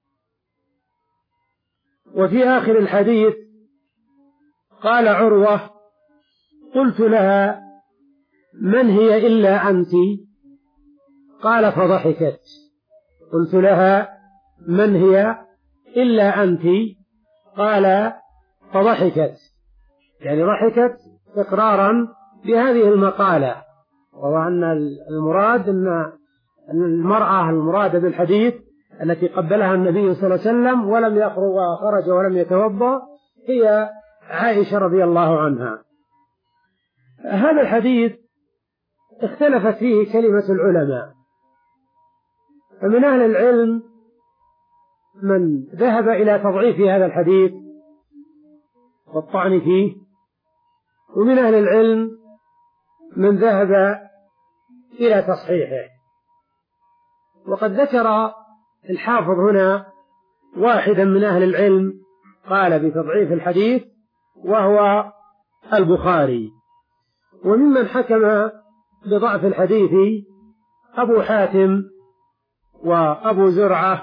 وفي آخر الحديث قال عروة: قلت لها: من هي إلا أنت؟ قال: فضحكت. قلت لها: من هي إلا أنت؟ قال: فضحكت، يعني ضحكت إقرارا بهذه المقالة، وهو أن المراد أن المرأة المرادة بالحديث التي قبلها النبي صلى الله عليه وسلم ولم يخرج وخرج ولم يتوضأ هي عائشة رضي الله عنها. هذا الحديث اختلفت فيه كلمة العلماء، فمن أهل العلم من ذهب إلى تضعيف هذا الحديث والطعن فيه، ومن أهل العلم من ذهب إلى تصحيحه. وقد ذكر الحافظ هنا واحدا من أهل العلم قال بتضعيف الحديث وهو البخاري. وممن حكم بضعف الحديث أبو حاتم وأبو زرعة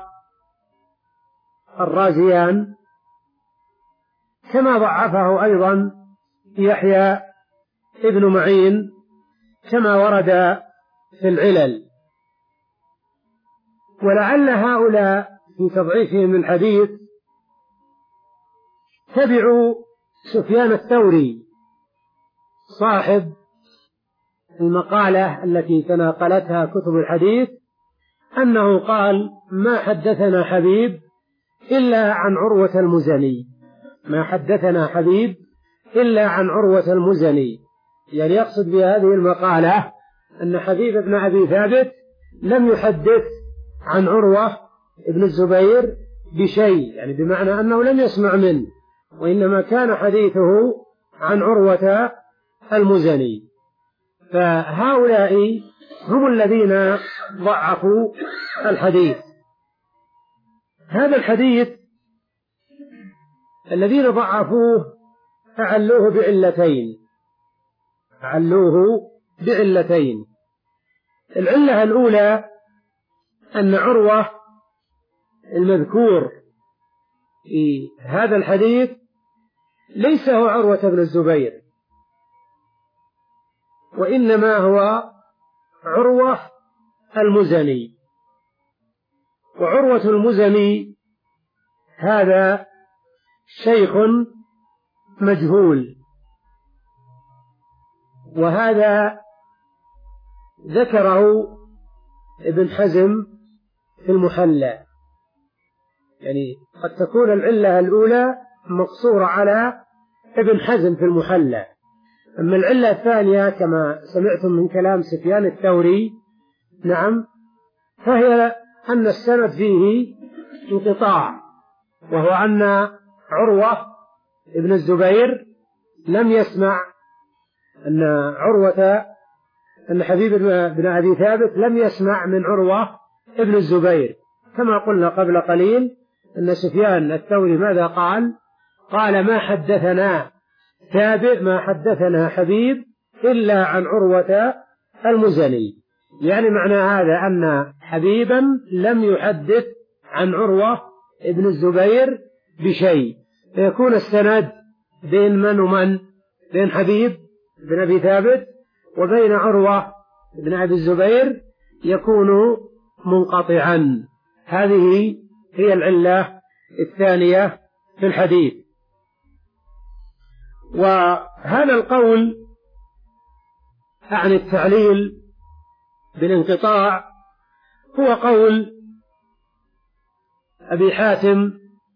الرازيان، كما ضعفه أيضا يحيى ابن معين كما ورد في العلل. ولعل هؤلاء في تضعيفهم الحديث تبعوا سفيان الثوري صاحب المقالة التي تناقلتها كتب الحديث، أنه قال: ما حدثنا حبيب إلا عن عروة المزني، ما حدثنا حبيب إلا عن عروة المزني، يعني يقصد بهذه المقالة أن حبيب بن أبي ثابت لم يحدث عن عروة ابن الزبير بشيء، يعني بمعنى أنه لم يسمع منه، وإنما كان حديثه عن عروة المزني. فهؤلاء هم الذين ضعفوا الحديث. هذا الحديث الذين ضعفوه أعلوه بعلتين أعلوه بعلتين العلة الأولى أن عروة المذكور في هذا الحديث ليس هو عروة بن الزبير، وإنما هو عروة المزني. وعروة المزني هذا شيخ مجهول، وهذا ذكره ابن حزم في المحلى. يعني قد تكون العلة الأولى مقصورة على ابن حزم في المحلى، أما العلة الثانية كما سمعتم من كلام سفيان الثوري نعم فهي أن السند فيه انقطاع، وهو أن عروة ابن الزبير لم يسمع أن عروة أن حبيب بن أبي ثابت لم يسمع من عروة ابن الزبير، كما قلنا قبل قليل أن سفيان الثوري ماذا قال؟ قال ما حدثنا ثابت ما حدثنا حبيب إلا عن عروة المزني، يعني معنى هذا أن حبيبا لم يحدث عن عروة ابن الزبير بشيء، فيكون السند بين من ومن؟ بين حبيب بن أبي ثابت وبين عروة بن أبي الزبير، يكون منقطعا. هذه هي العلة الثانية في الحديث. وهذا القول عن التعليل بالانقطاع هو قول أبي حاتم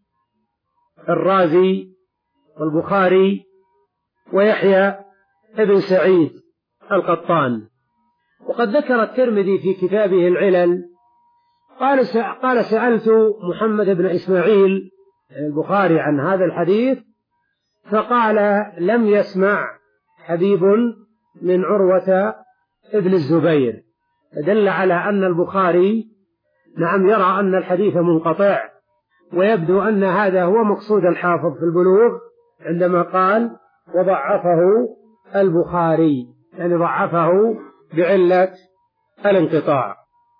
الرازي والبخاري ويحيى ابن سعيد القطان. وقد ذكر الترمذي في كتابه العلل قال قال سألت محمد بن إسماعيل البخاري عن هذا الحديث فقال لم يسمع حبيب من عروة ابن الزبير، فدل على أن البخاري نعم يرى أن الحديث منقطع، ويبدو أن هذا هو مقصود الحافظ في البلوغ عندما قال وضعفه البخاري، يعني ضعفه بعلة الانقطاع.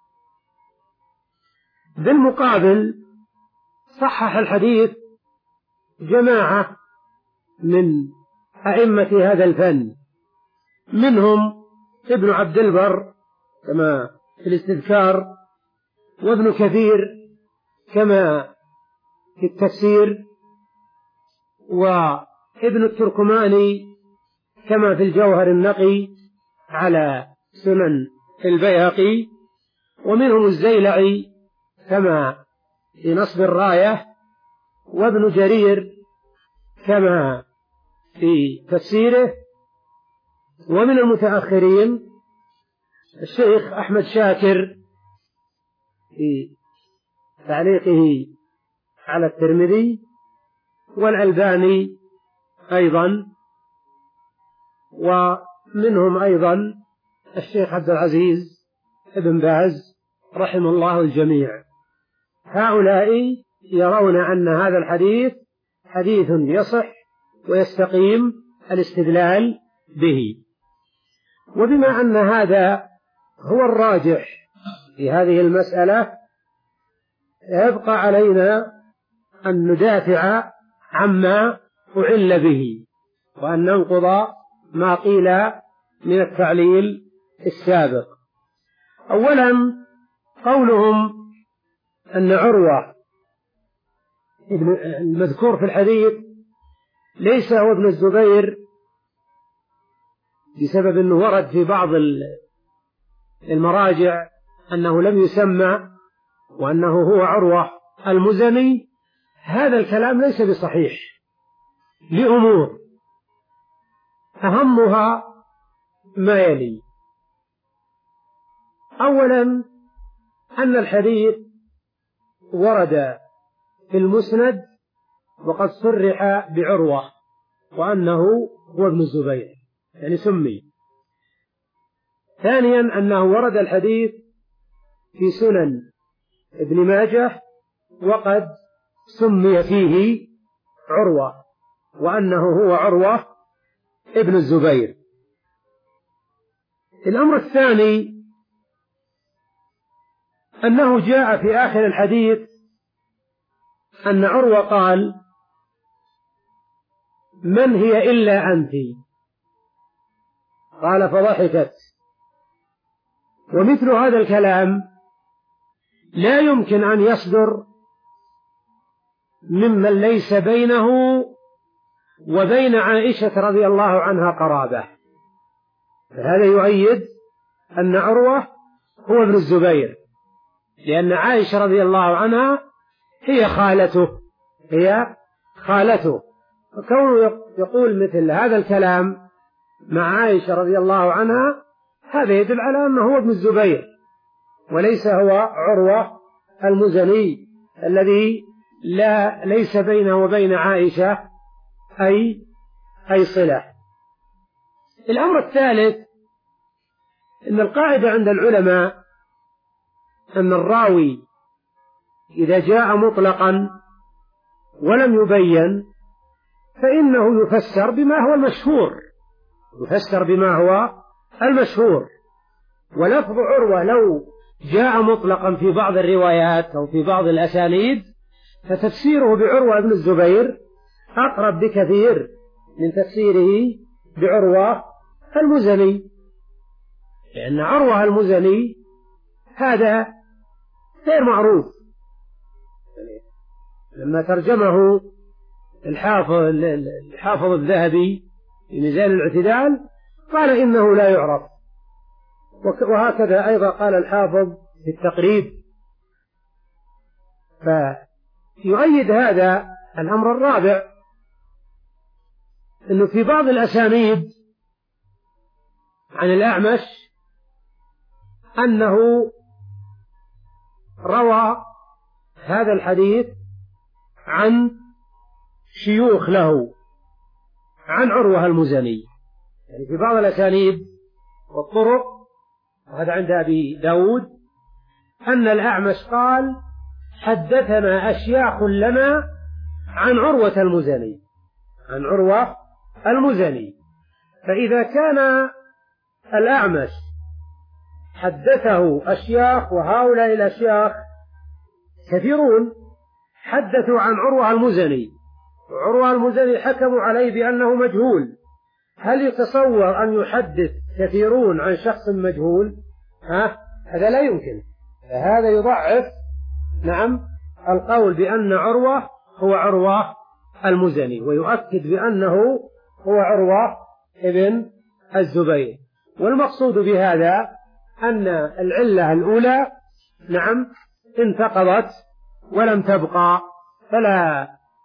بالمقابل صحح الحديث جماعة من أئمة هذا الفن، منهم ابن عبد البر كما في الاستذكار، وابن كثير كما في التفسير، وابن التركماني كما في الجوهر النقي على سنن البيهقي، ومنهم الزيلعي كما في نصب الراية، وابن جرير كما في تفسيره، ومن المتأخرين الشيخ أحمد شاكر في تعليقه على الترمذي، والألباني أيضا، ومنهم أيضا الشيخ عبد العزيز ابن باز رحم الله الجميع. هؤلاء يرون أن هذا الحديث حديث يصح ويستقيم الاستدلال به. وبما أن هذا هو الراجح في هذه المسألة، يبقى علينا أن ندافع عما أعل به، وأن ننقض ما قيل من التعليل السابق. أولا قولهم أن عروة المذكور في الحديث ليس هو ابن الزبير بسبب أنه ورد في بعض المراجع أنه لم يسمى وأنه هو عروة المزني، هذا الكلام ليس بصحيح لأمور أهمها ما يلي. أولا أن الحديث ورد في المسند وقد صرح بعروة وأنه هو ابن الزبير، يعني سمي. ثانيا أنه ورد الحديث في سنن ابن ماجه وقد سمي فيه عروة وأنه هو عروة ابن الزبير. الأمر الثاني أنه جاء في آخر الحديث أن عروة قال من هي إلا أنت، قال فضحكت. ومثل هذا الكلام لا يمكن أن يصدر ممن ليس بينه وبين عائشة رضي الله عنها قرابة، فهذا يؤيد أن عروة هو ابن الزبير، لأن عائشة رضي الله عنها هي خالته هي خالته وكونه يقول مثل هذا الكلام مع عائشة رضي الله عنها هذا يدل على أنه هو ابن الزبير وليس هو عروة المزني الذي لا ليس بينه وبين عائشة أي أي صلة. الأمر الثالث أن القاعدة عند العلماء أن الراوي إذا جاء مطلقا ولم يبين فإنه يفسر بما هو المشهور يفسر بما هو المشهور. ولفظ عروة لو جاء مطلقا في بعض الروايات أو في بعض الأسانيد فتفسيره بعروة بن الزبير أقرب بكثير من تفسيره بعروة المزني، لأن عروة المزني هذا غير معروف. لما ترجمه الحافظ الحافظ الذهبي في ميزان الاعتدال قال إنه لا يعرف، وهكذا أيضا قال الحافظ في التقريب. فيؤيد هذا الأمر الرابع أنه في بعض الأسانيد عن الأعمش أنه روى هذا الحديث عن شيوخ له عن عروة المزني، يعني في بعض الأسانيد والطرق، وهذا عند أبي داود، أن الأعمش قال حدثنا أشياخ لنا عن عروة المزني عن عروة المزني. فإذا كان الأعمش حدثه أشياخ وهؤلاء الأشياخ كثيرون حدثوا عن عروة المزني، وعروة المزني حكموا عليه بأنه مجهول، هل يتصور أن يحدث كثيرون عن شخص مجهول؟ ها؟ هذا لا يمكن. هذا يضعف نعم القول بأن عروة هو عروة المزني، ويؤكد بأنه هو عروة ابن الزبير. والمقصود بهذا أن العلة الأولى نعم انتقضت ولم تبقى، فلا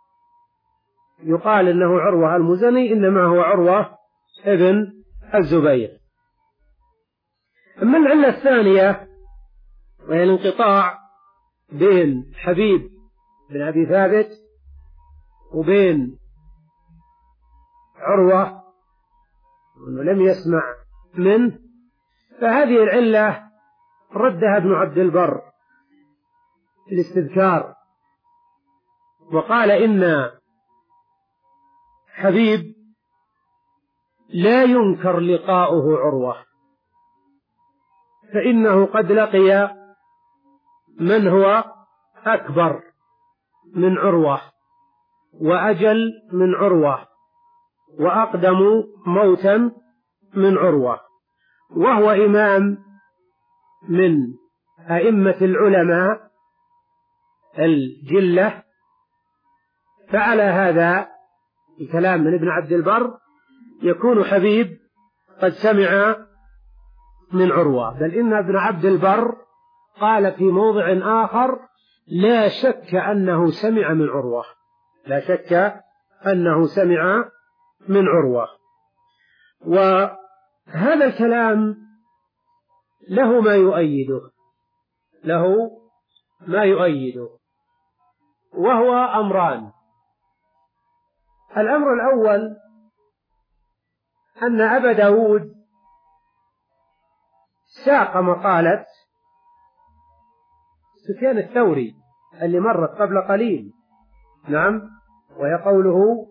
يقال إنه عروة المزني، إنما هو عروة ابن الزبير. أما العلة الثانية وهي الانقطاع بين حبيب بن أبي ثابت وبين عروة وأنه لم يسمع منه، فهذه العلة ردها ابن عبد البر في الاستذكار، وقال إن حبيب لا ينكر لقاؤه عروة، فإنه قد لقي من هو أكبر من عروة وأجل من عروة وأقدم موتا من عروة، وهو إمام من أئمة العلماء الجلة. فعلى هذا الكلام من ابن عبد البر يكون حبيب قد سمع من عروة، بل إن ابن عبد البر قال في موضع آخر لا شك أنه سمع من عروة لا شك أنه سمع من عروة. وهذا الكلام له ما يؤيده له ما يؤيده وهو أمران. الأمر الأول أن أبا داود ساق مقالة سفيان الثوري اللي مرت قبل قليل، نعم، وهي قوله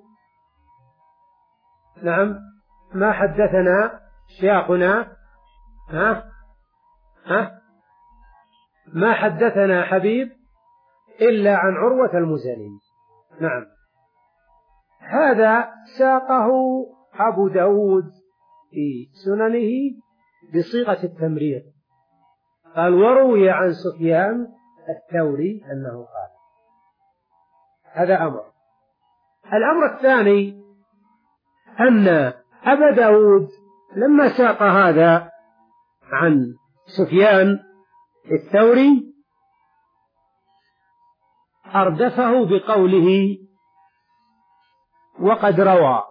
نعم ما حدثنا شيخنا ها ها ما حدثنا حبيب إلا عن عروة المزني. نعم، هذا ساقه أبو داود في سننه بصيغة التمرير، قال وروي عن سفيان الثوري أنه قال. هذا أمر. الأمر الثاني أن أبا داود لما ساق هذا عن سفيان الثوري أردفه بقوله وقد روى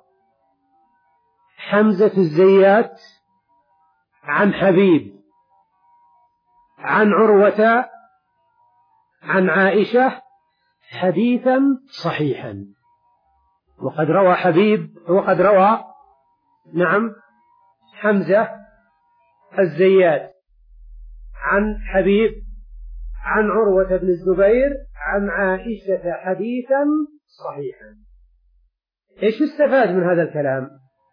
حمزة الزيات عن حبيب عن عروة عن عائشة حديثا صحيحا. وقد روى حبيب وقد روى نعم حمزة الزيات عن حبيب عن عروة بن الزبير عن عائشة حديثا صحيحا. إيش استفاد من هذا الكلام؟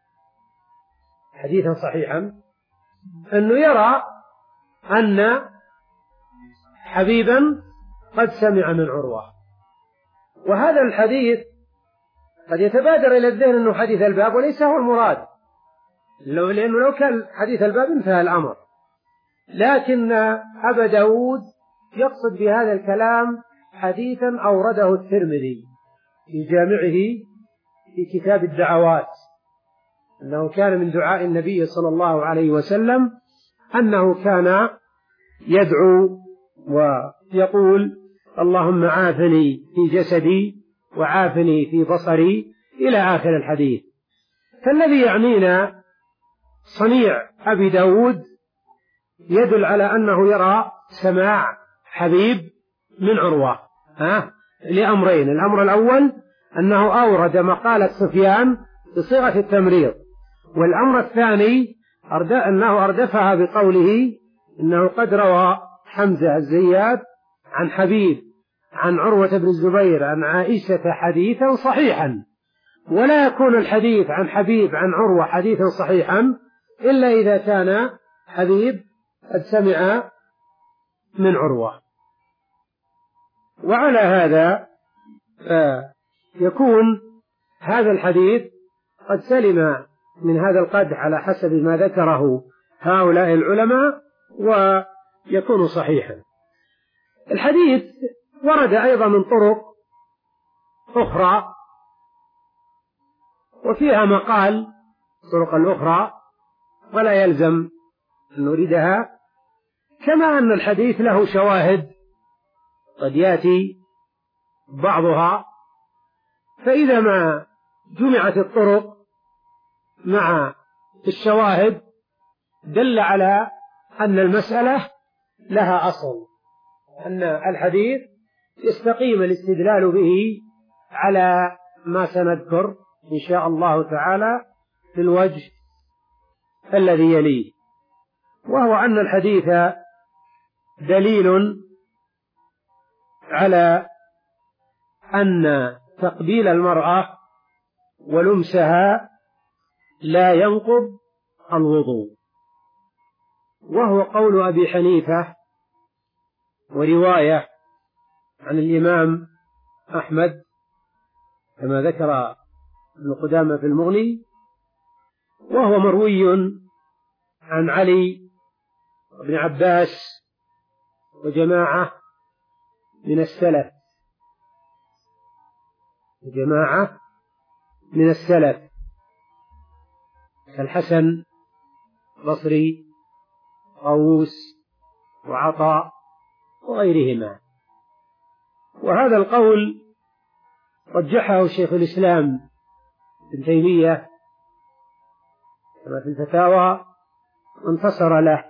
حديثا صحيحا أنه يرى أن حبيبا قد سمع من عروة، وهذا الحديث قد يتبادر إلى الذهن أنه حديث الباب وليس هو المراد، لو لأنه لو كان حديث الباب انتهى الأمر، لكن أبا داود يقصد بهذا الكلام حديثا أورده الترمذي في جامعه في كتاب الدعوات، أنه كان من دعاء النبي صلى الله عليه وسلم أنه كان يدعو ويقول اللهم عافني في جسدي وعافني في بصري إلى آخر الحديث. فالذي يعنينا صنيع أبي داود يدل على أنه يرى سماع حبيب من عروة ها؟ لأمرين: الأمر الأول أنه أورد مقالة سفيان بصيغة التمريض، والأمر الثاني أنه أردفها بقوله إنه قد روى حمزة الزيات عن حبيب عن عروة بن الزبير عن عائشة حديثا صحيحا. ولا يكون الحديث عن حبيب عن عروة حديثا صحيحا إلا إذا كان حبيب قد سمع من عروة. وعلى هذا يكون هذا الحديث قد سلم من هذا القدح على حسب ما ذكره هؤلاء العلماء ويكون صحيحا. الحديث ورد أيضا من طرق أخرى وفيها مقال طرق الأخرى ولا يلزم أن نريدها، كما أن الحديث له شواهد قد يأتي بعضها، فإذا ما جمعت الطرق مع الشواهد دل على أن المسألة لها أصل، أن الحديث يستقيم الاستدلال به على ما سنذكر إن شاء الله تعالى في الوجه الذي يليه، وهو أن الحديث دليل على أن تقبيل المرأة ولمسها لا ينقض الوضوء، وهو قول أبي حنيفة ورواية عن الإمام أحمد كما ذكر ابن قدامة في المغني، وهو مروي عن علي وابن عباس وجماعة من السلف وجماعة من السلف كالحسن البصري طاووس وعطاء وغيرهما. وهذا القول رجحه شيخ الإسلام ابن تيمية كما في الفتاوى انتصر له،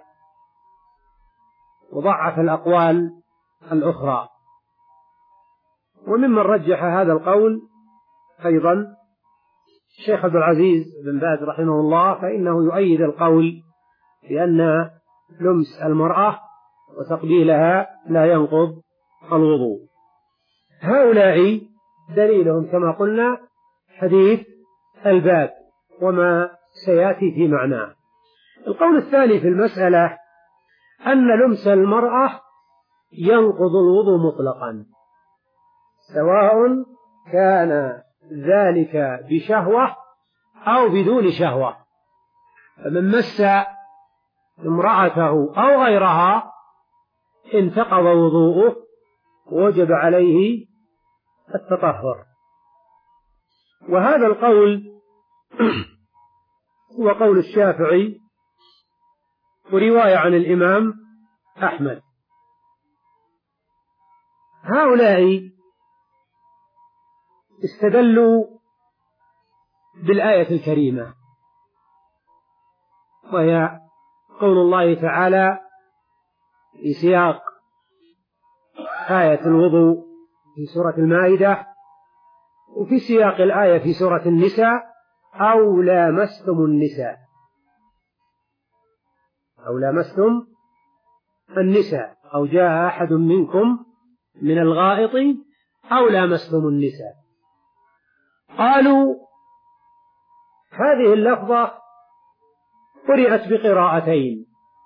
وضعف الأقوال الأخرى. وممن رجح هذا القول أيضا الشيخ عبد العزيز بن باز رحمه الله، فإنه يؤيد القول بأن لمس المرأة وتقبيلها لا ينقض الوضوء. هؤلاء دليلهم كما قلنا حديث الباب وما سيأتي في معناه. القول الثاني في المسألة أن لمس المرأة ينقض الوضوء مطلقا، سواء كان ذلك بشهوة أو بدون شهوة، فمن مس امرأته أو غيرها انتقض وضوءه ووجب عليه التطهر. وهذا القول هو قول الشافعي ورواية عن الإمام أحمد. هؤلاء استدلوا بالآية الكريمة، وهي قول الله تعالى في سياق آية الوضوء في سورة المائدة، وفي سياق الآية في سورة النساء: أو لامستم النساء. أو لامستم النساء، أو جاء أحد منكم من الغائط أو لامستم النساء. قالوا هذه اللفظة قرأت بقراءتين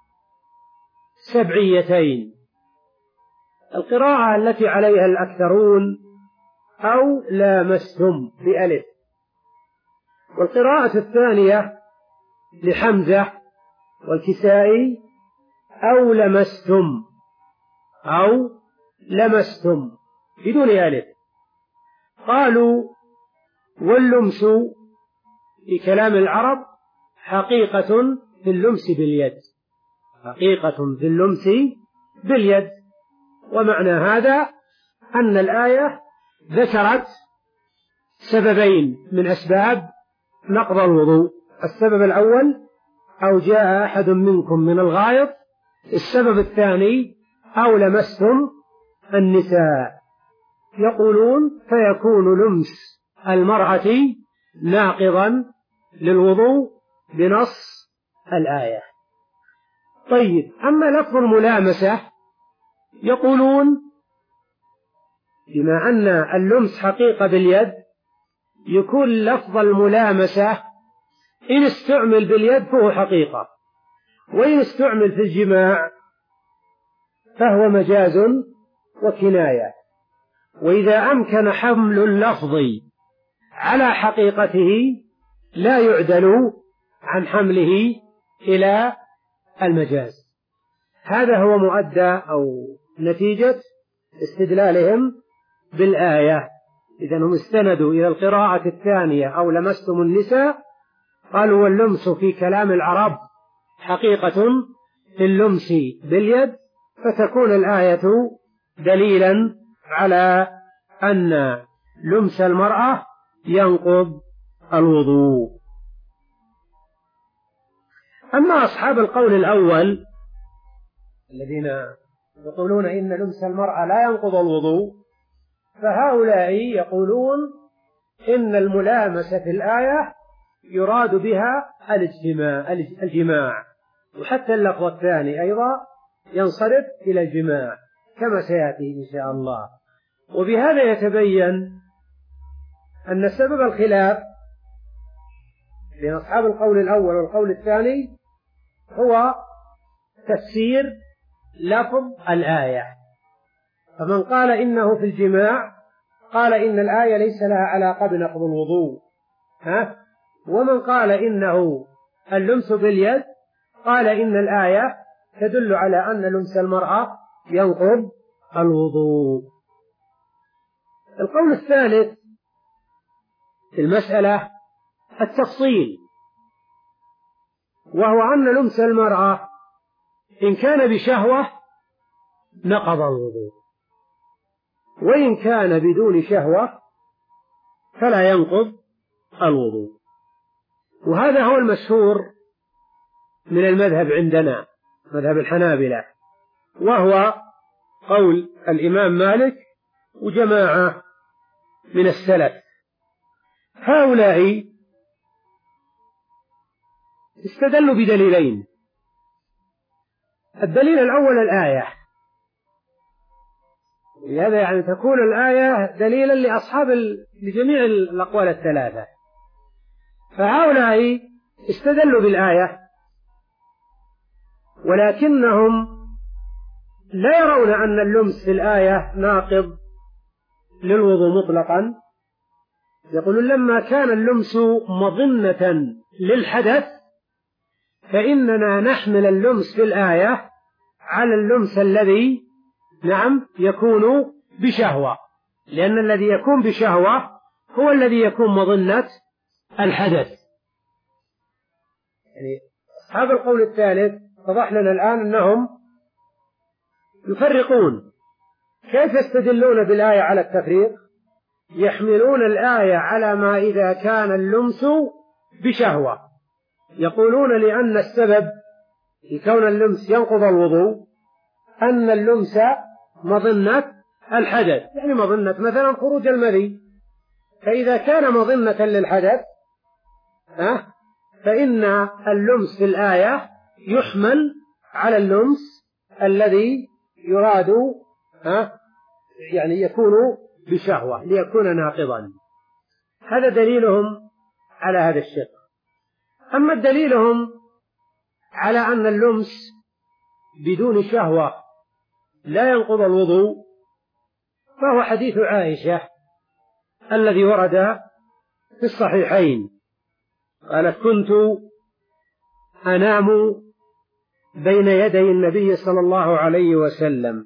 سبعيتين، القراءة التي عليها الأكثرون أو لامستم بألف، والقراءة الثانية لحمزة والكسائي أو لمستم أو لمستم بدون ألف. قالوا واللمس في كلام العرب حقيقة في اللمس باليد، حقيقة في اللمس باليد. ومعنى هذا أن الآية ذكرت سببين من أسباب نقض الوضوء. السبب الأول أو جاء أحد منكم من الغائط، السبب الثاني أو لمستم النساء. يقولون فيكون لمس المرأة ناقضا للوضوء بنص الآية. طيب، أما لفظ الملامسة يقولون بما أن اللمس حقيقة باليد يكون لفظ الملامسة إن استعمل باليد فهو حقيقة، وإن استعمل في الجماع فهو مجاز وكناية. وإذا أمكن حمل اللفظ على حقيقته لا يعدل عن حمله إلى المجاز. هذا هو مؤدى أو نتيجة استدلالهم بالآية. إذا هم استندوا إلى القراءة الثانية أو لمستم النساء، قالوا واللمس في كلام العرب حقيقة في اللمس باليد، فتكون الآية دليلا على أن لمس المرأة ينقض الوضوء. أما أصحاب القول الأول الذين يقولون إن لمس المرأة لا ينقض الوضوء، فهؤلاء يقولون إن الملامسة في الآية يراد بها الاجتماع الجماع، وحتى اللفظ الثاني أيضا ينصرف إلى الجماع كما سيأتي إن شاء الله. وبهذا يتبين أن سبب الخلاف بين أصحاب القول الأول والقول الثاني هو تفسير لفظ الآية. فمن قال إنه في الجماع قال إن الآية ليس لها علاقة بنقض الوضوء، ها؟ ومن قال إنه اللمس باليد قال إن الآية تدل على أن لمس المرأة ينقض الوضوء. القول الثالث في المسألة التفصيل، وهو أن لمس المرأة إن كان بشهوة نقض الوضوء، وإن كان بدون شهوة فلا ينقض الوضوء. وهذا هو المشهور من المذهب عندنا، مذهب الحنابلة، وهو قول الإمام مالك وجماعة من السلف. هؤلاء استدلوا بدليلين. الدليل الأول الآية، لهذا يعني تكون الآية دليلا لأصحاب لجميع الأقوال الثلاثة. فهؤلاء استدلوا بالآية، ولكنهم لا يرون أن اللمس في الآية ناقض للوضوء مطلقا. يقولون لما كان اللمس مظنة للحدث فإننا نحمل اللمس في الآية على اللمس الذي نعم يكون بشهوة، لأن الذي يكون بشهوة هو الذي يكون مظنة الحدث. يعني أصحاب القول الثالث اتضح لنا الآن أنهم يفرقون. كيف يستدلون بالآية على التفريق؟ يحملون الآية على ما إذا كان اللمس بشهوة، يقولون لأن السبب في كون اللمس ينقض الوضوء أن اللمس مظنة الحدث، يعني مظنة مثلا خروج المذي، فإذا كان مظنة للحدث فإن اللمس في الآية يحمل على اللمس الذي يراد ها يعني يكون بشهوة ليكون ناقضا. هذا دليلهم على هذا الشق. أما دليلهم على أن اللمس بدون شهوة لا ينقض الوضوء فهو حديث عائشة الذي ورد في الصحيحين، قالت: كنت أنام بين يدي النبي صلى الله عليه وسلم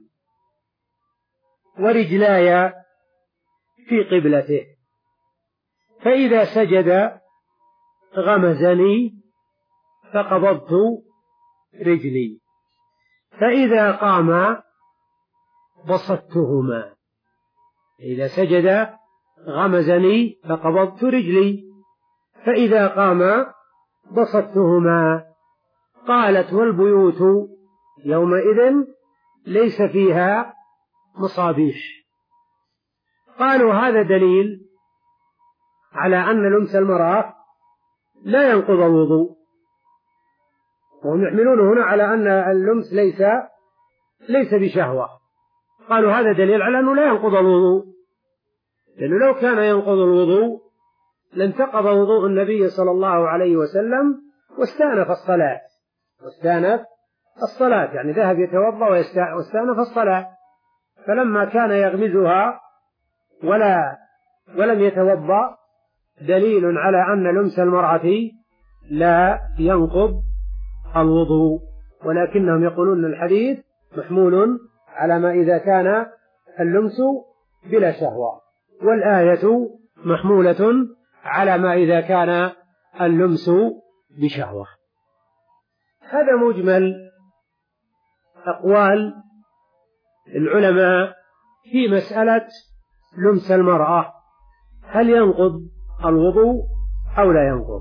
ورجلاي في قبلته، فإذا سجد غمزني فقبضت رجلي، فإذا قام بسطتهما. إذا سجد غمزني فقبضت رجلي، فإذا قام بسطتهما. قالت: والبيوت يومئذ ليس فيها مصابيح. قالوا: هذا دليل على أن لمس المرأة لا ينقض الوضوء، وهم يحملون هنا على أن اللمس ليس ليس بشهوة. قالوا: هذا دليل على أنه لا ينقض الوضوء، لأنه لو كان ينقض الوضوء لانتقض وضوء النبي صلى الله عليه وسلم واستأنف الصلاة واستأنف الصلاة يعني ذهب يتوضأ واستأنف الصلاة. فلما كان يغمزها ولا ولم يتوضأ دليل على أن لمس المرأة لا ينقض الوضوء، ولكنهم يقولون أن الحديث محمول على ما إذا كان اللمس بلا شهوة، والآية محمولة على ما إذا كان اللمس بشهوة. هذا مجمل أقوال العلماء في مسألة لمس المرأة، هل ينقض الوضوء أو لا ينقض؟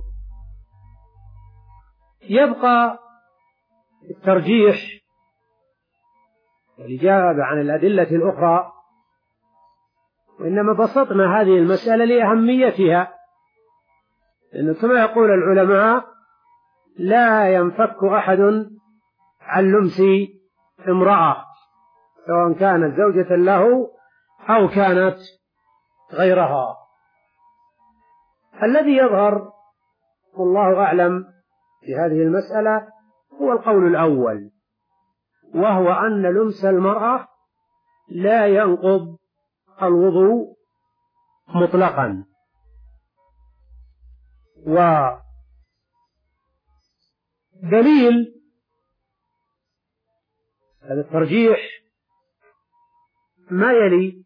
يبقى الترجيح والإجابة عن الأدلة الأخرى، وإنما بسطنا هذه المسألة لأهميتها، لأنه كما يقول العلماء لا ينفك أحد عن لمس امرأة سواء كانت زوجة له أو كانت غيرها. الذي يظهر والله أعلم في هذه المسألة هو القول الأول، وهو أن لمس المرأة لا ينقض الوضوء مطلقا. ودليل هذا الترجيح ما يلي،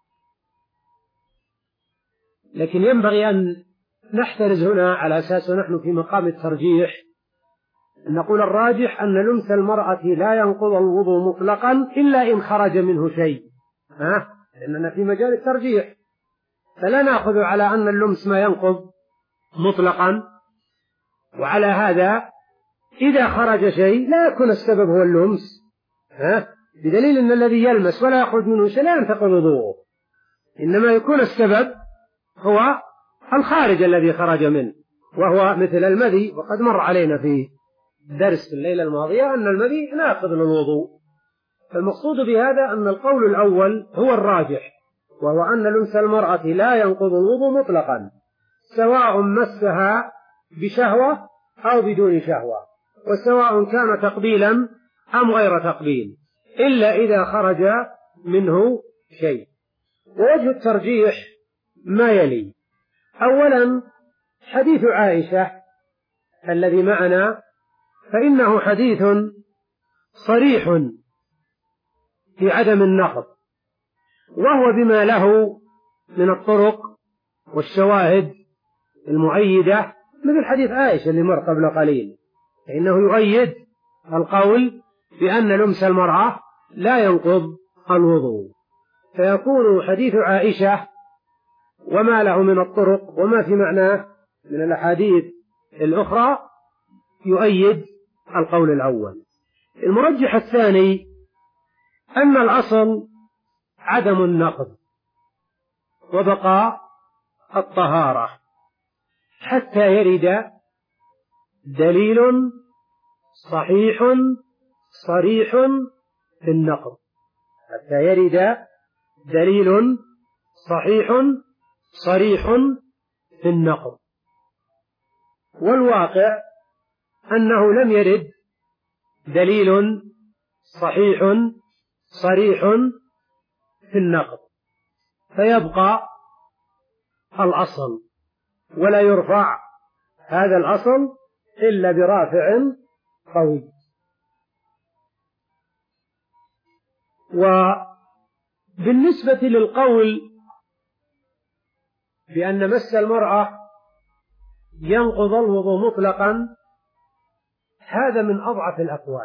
لكن ينبغي أن نحترز هنا على أساس نحن في مقام الترجيح أن نقول الراجح أن لمس المرأة لا ينقض الوضوء مطلقا إلا إن خرج منه شيء، ها؟ لأننا في مجال الترجيح، فلا نأخذ على أن اللمس ما ينقض مطلقا. وعلى هذا إذا خرج شيء لا يكون السبب هو اللمس، ها؟ بدليل أن الذي يلمس ولا يخرج منه شيء لا ينتقض وضوءه، إنما يكون السبب هو الخارج الذي خرج منه، وهو مثل المذي. وقد مر علينا في درس في الليلة الماضية أن المذي ناقض للوضوء. فالمقصود بهذا أن القول الأول هو الراجح، وهو أن لمس المرأة لا ينقض الوضوء مطلقا سواء مسها بشهوة أو بدون شهوة، وسواء كان تقبيلا أم غير تقبيل، إلا إذا خرج منه شيء. ووجه الترجيح ما يلي: أولا حديث عائشة الذي معنا، فإنه حديث صريح في عدم النقض، وهو بما له من الطرق والشواهد المؤيدة، مثل حديث عائشة اللي مر قبل قليل، فإنه يؤيد القول بأن لمس المرأة لا ينقض الوضوء. فيكون حديث عائشة وما له من الطرق وما في معناه من الأحاديث الأخرى يؤيد القول الأول. المرجح الثاني أن الأصل عدم النقض وبقاء الطهارة حتى يرد دليل صحيح صريح في النقض، حتى يرد دليل صحيح صريح في النقض. والواقع أنه لم يرد دليل صحيح صريح في النقض، فيبقى الأصل، ولا يرفع هذا الأصل إلا برافع قوي. وبالنسبة للقول بأن مس المرأة ينقض الوضوء مطلقا، هذا من أضعف الأقوال،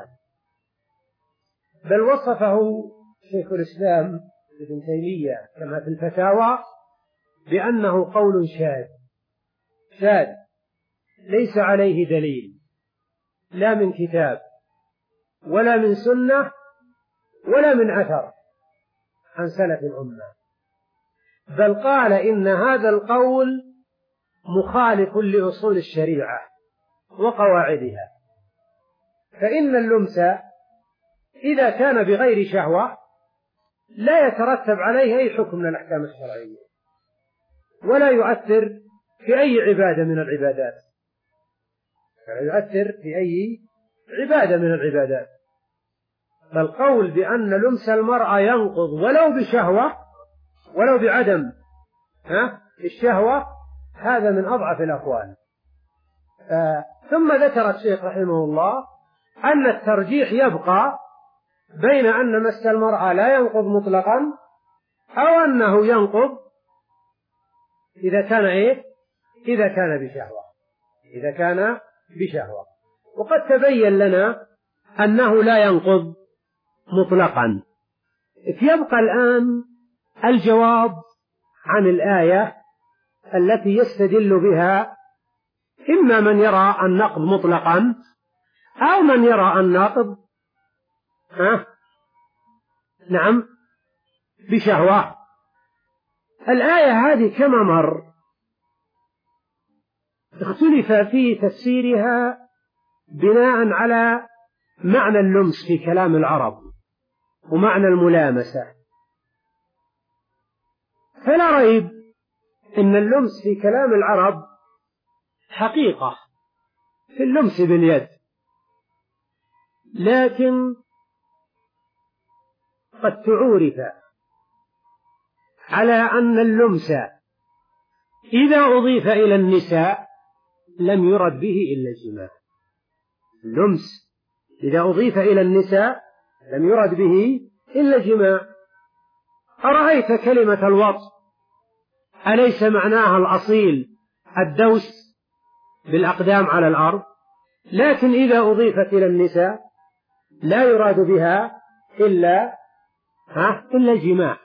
بل وصفه شيخ الإسلام ابن تيمية كما في الفتاوى بأنه قول شاذ شاذ ليس عليه دليل، لا من كتاب ولا من سنة ولا من أثر عن سلف الأمة، بل قال إن هذا القول مخالف لأصول الشريعة وقواعدها، فإن اللمس إذا كان بغير شهوة لا يترتب عليه أي حكم من الأحكام الشرعية، ولا يؤثر في أي عبادة من العبادات، ولا يؤثر في أي عبادة من العبادات. فالقول بأن لمس المرأة ينقض ولو بشهوة ولو بعدم ها الشهوة، هذا من أضعف الأقوال. آه ثم ذكر الشيخ رحمه الله أن الترجيح يبقى بين أن مس المرأة لا ينقض مطلقا أو أنه ينقض إذا كان إيه؟ إذا كان بشهوة إذا كان بشهوة وقد تبين لنا أنه لا ينقض مطلقا. يبقى الآن الجواب عن الآية التي يستدل بها إما من يرى النقض مطلقا أو من يرى النقض ها نعم بشهوة. الآية هذه كما مر اختلف في تفسيرها بناء على معنى اللمس في كلام العرب ومعنى الملامسة، فلا ريب إن اللمس في كلام العرب حقيقة في اللمس باليد، لكن قد تعورف على أن اللمس إذا أضيف إلى النساء لم يرد به إلا الجماع. اللمس إذا أضيف إلى النساء لم يرد به إلا الجماع. أرأيت كلمة الوطء أليس معناها الأصيل الدوس بالأقدام على الأرض؟ لكن إذا أضيفت إلى النساء لا يراد بها إلا ها إلا الجماع.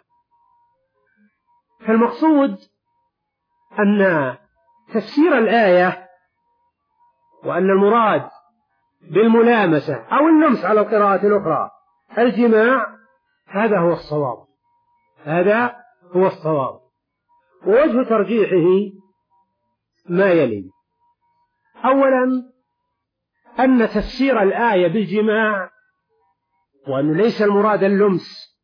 فالمقصود أن تفسير الآية وأن المراد بالملامسة أو اللمس على القراءة الأخرى الجماع، هذا هو الصواب هذا هو الصواب. ووجه ترجيحه ما يلي: أولا أن تفسير الآية بالجماع وأن ليس المراد اللمس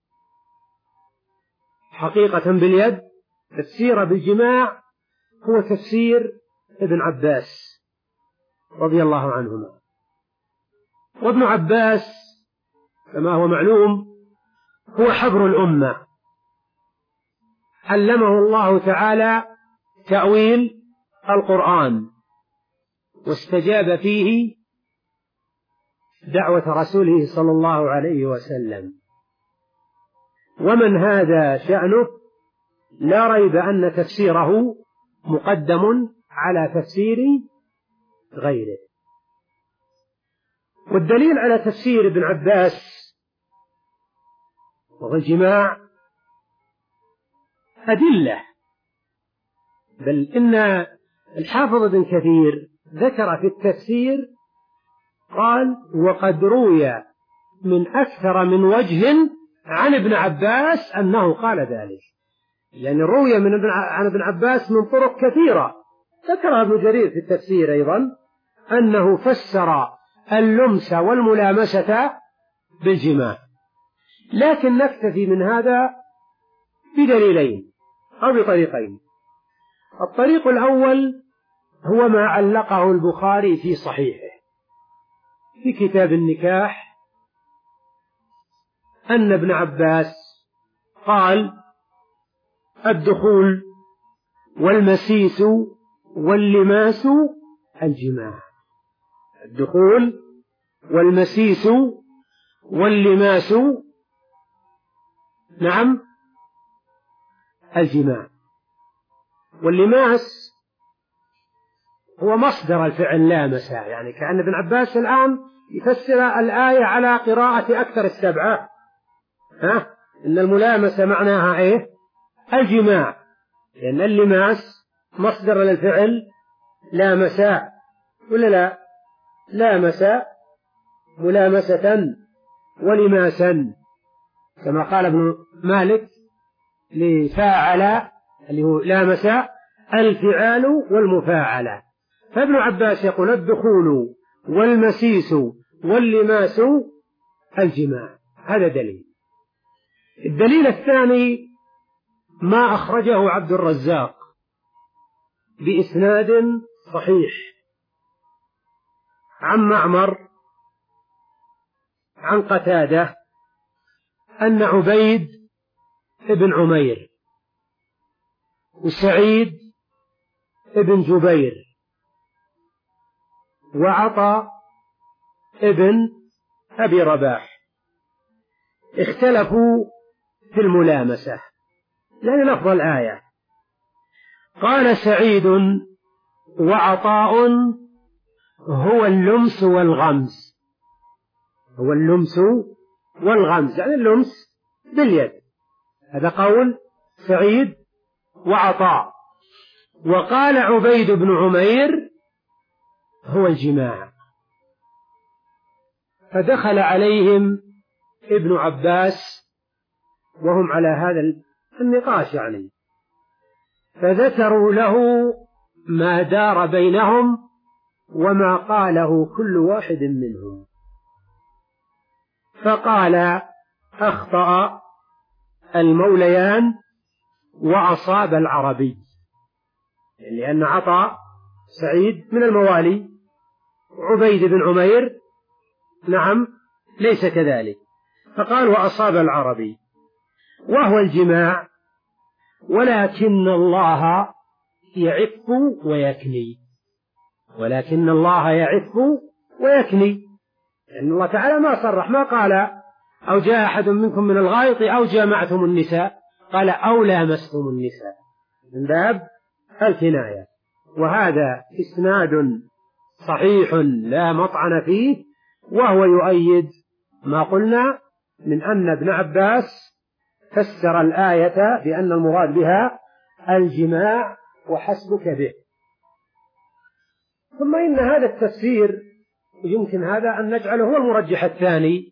حقيقة باليد، تفسير بالجماع هو تفسير ابن عباس رضي الله عنهما. وابن عباس كما هو معلوم هو حبر الأمة، علمه الله تعالى تأويل القرآن واستجاب فيه دعوة رسوله صلى الله عليه وسلم، ومن هذا شأنه لا ريب أن تفسيره مقدم على تفسير غيره. والدليل على تفسير ابن عباس وهو الجماع أدلة، بل إن الحافظ ابن كثير ذكر في التفسير قال: وقد روي من أكثر من وجه عن ابن عباس أنه قال ذلك. يعني روي من ابن عن ابن عباس من طرق كثيرة، ذكرها ابن جرير في التفسير أيضا أنه فسر اللمس والملامسة بالجماع. لكن نكتفي من هذا بدليلين أو بطريقين. الطريق الأول هو ما علقه البخاري في صحيحه في كتاب النكاح، أن ابن عباس قال: الدخول والمسيس واللماس الجماع. الدخول والمسيس واللماس نعم الجماع. واللماس هو مصدر الفعل لامس، يعني كأن ابن عباس الآن يفسر الآية على قراءة أكثر السبعة، ها؟ إن الملامسة معناها إيه؟ الجماع، لأن اللماس مصدر للفعل لامس، ولا لا؟ لامس ملامسة ولماسا، كما قال ابن مالك لفاعل اللي هو لامس الفعال والمفاعلة. فابن عباس يقول: الدخول والمسيس واللماس الجماع. هذا دليل. الدليل الثاني ما أخرجه عبد الرزاق بإسناد صحيح عن معمر عن قتادة أن عبيد ابن عمير وسعيد ابن جبير وعطاء ابن أبي رباح اختلفوا في الملامسة، يعني لفظ الآية. قال سعيد: وعطاء هو اللمس والغمز. هو اللمس والغمز، يعني اللمس باليد. هذا قول سعيد وعطاء. وقال عبيد بن عمير: هو الجماع. فدخل عليهم ابن عباس وهم على هذا النقاش، يعني فذكروا له ما دار بينهم وما قاله كل واحد منهم، فقال: أخطأ الموليان وأصاب العربي، لأن عطاء سعيد من الموالي، عبيد بن عمير نعم ليس كذلك، فقال: وأصاب العربي، وهو الجماع، ولكن الله يعف ويكني. ولكن الله يعف ويكني، لأن الله تعالى ما صرح، ما قال: أو جاء أحد منكم من الغائط أو جامعتم النساء، قال: أو لامستم النساء، من باب الكناية. وهذا إسناد صحيح لا مطعن فيه، وهو يؤيد ما قلنا من أن ابن عباس فسر الآية بأن المراد بها الجماع وحسبك به. ثم إن هذا التفسير يمكن هذا أن نجعله هو المرجح الثاني،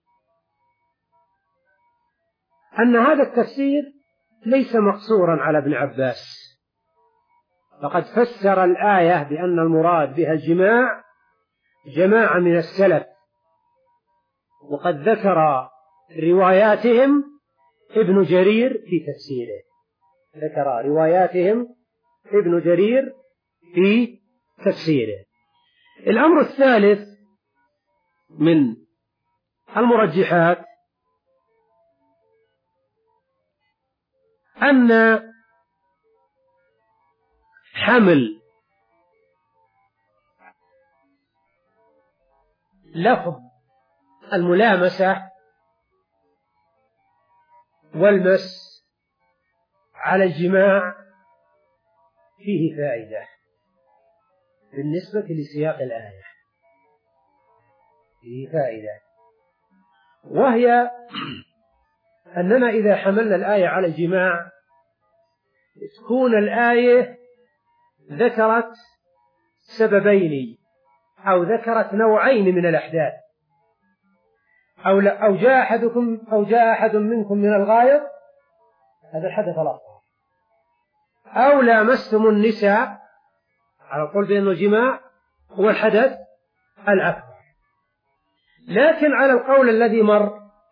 أن هذا التفسير ليس مقصورا على ابن عباس، فقد فسر الآية بأن المراد بها الجماع جماعة من السلف، وقد ذكر رواياتهم ابن جرير في تفسيره، ذكر رواياتهم ابن جرير في تفسيره. الأمر الثالث من المرجحات أن حمل لفظ الملامسة والمس على الجماع فيه فائدة بالنسبة لسياق الآية، فيه فائدة، وهي أننا إذا حملنا الآية على الجماع تكون الآية ذكرت سببين أو ذكرت نوعين من الأحداث، أو, أو جاء أحدكم أو جاء أحد منكم من الغائط، هذا الحدث الأصغر، أو لامستم النساء، على القول بأن الجماع هو الحدث الأكبر. لكن على القول الذي مر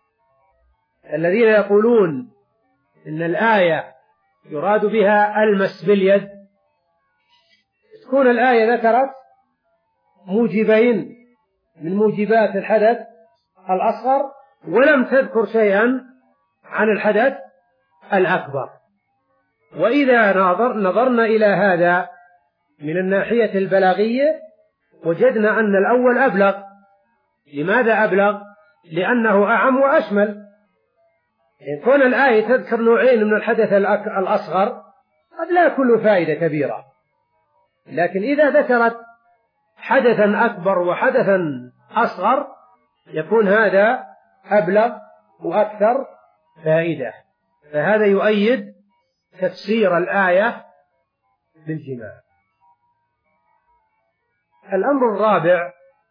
الذين يقولون إن الآية يراد بها المس باليد، تكون الآية ذكرت موجبين من موجبات الحدث الأصغر ولم تذكر شيئا عن الحدث الأكبر. وإذا نظر نظرنا إلى هذا من الناحية البلاغية وجدنا أن الأول أبلغ. لماذا أبلغ؟ لأنه أعم وأشمل. إن كون الآية تذكر نوعين من الحدث الأصغر قد لا يكون فائدة كبيرة، لكن إذا ذكرت حدثا أكبر وحدثا أصغر يكون هذا أبلغ وأكثر فائدة. فهذا يؤيد تفسير الآية بالجماع. الأمر الرابع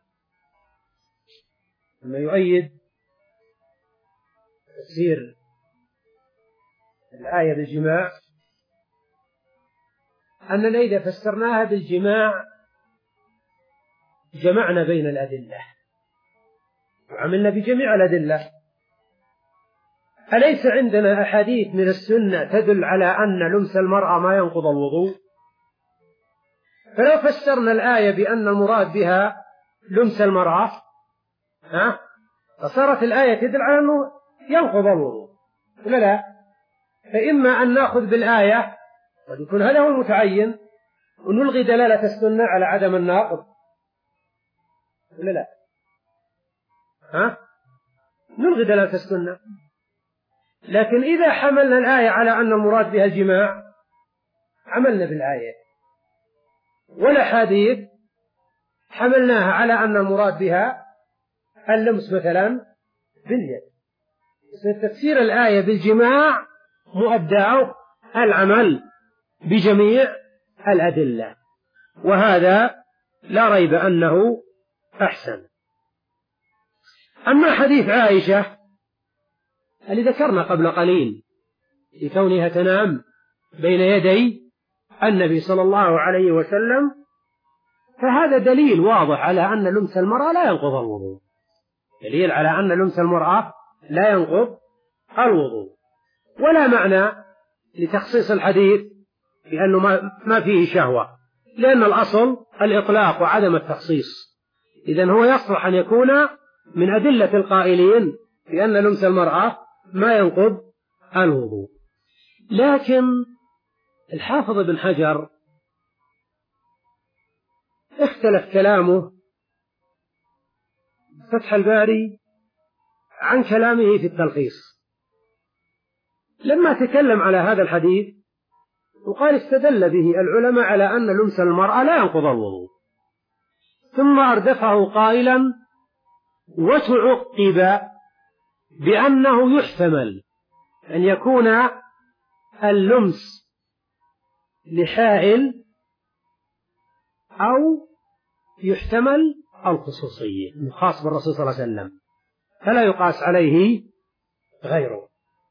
ما يؤيد تفسير الآية بالجماع أننا إذا فسرناها بالجماع جمعنا بين الأدلة وعملنا بجميع الأدلة. أليس عندنا أحاديث من السنة تدل على أن لمس المرأة ما ينقض الوضوء؟ فلو فسرنا الآية بأن المراد بها لمس المرأة ها فصارت الآية تدل على أنه ينقض الوضوء ولا لا؟ فإما أن نأخذ بالآية قد يكون هذا هو المتعين ونلغي دلالة السنة على عدم الناقض ولا لا؟ ها؟ نلغي دلالة السنة. لكن إذا حملنا الآية على أن المراد بها الجماع عملنا بالآية، والأحاديث حملناها على أن المراد بها اللمس مثلا باليد. تفسير الآية بالجماع مؤداه العمل بجميع الأدلة، وهذا لا ريب أنه أحسن. أما حديث عائشة اللي ذكرنا قبل قليل في كونها تنام بين يدي النبي صلى الله عليه وسلم، فهذا دليل واضح على أن لمس المرأة لا ينقض الوضوء، دليل على أن لمس المرأة لا ينقض الوضوء. ولا معنى لتخصيص الحديث بأنه ما فيه شهوة، لأن الأصل الإطلاق وعدم التخصيص. إذن هو يصلح أن يكون من أدلة القائلين بأن لمس المرأة ما ينقض الوضوء. لكن الحافظ ابن حجر اختلف كلامه فتح الباري عن كلامه في التلخيص لما تكلم على هذا الحديث، وقال استدل به العلماء على أن لمس المرأة لا ينقض الوضوء، ثم أردفه قائلا وتعقب بأنه يحتمل أن يكون اللمس لحائل أو يحتمل الخصوصية خاص بالرسول صلى الله عليه وسلم فلا يقاس عليه غيره.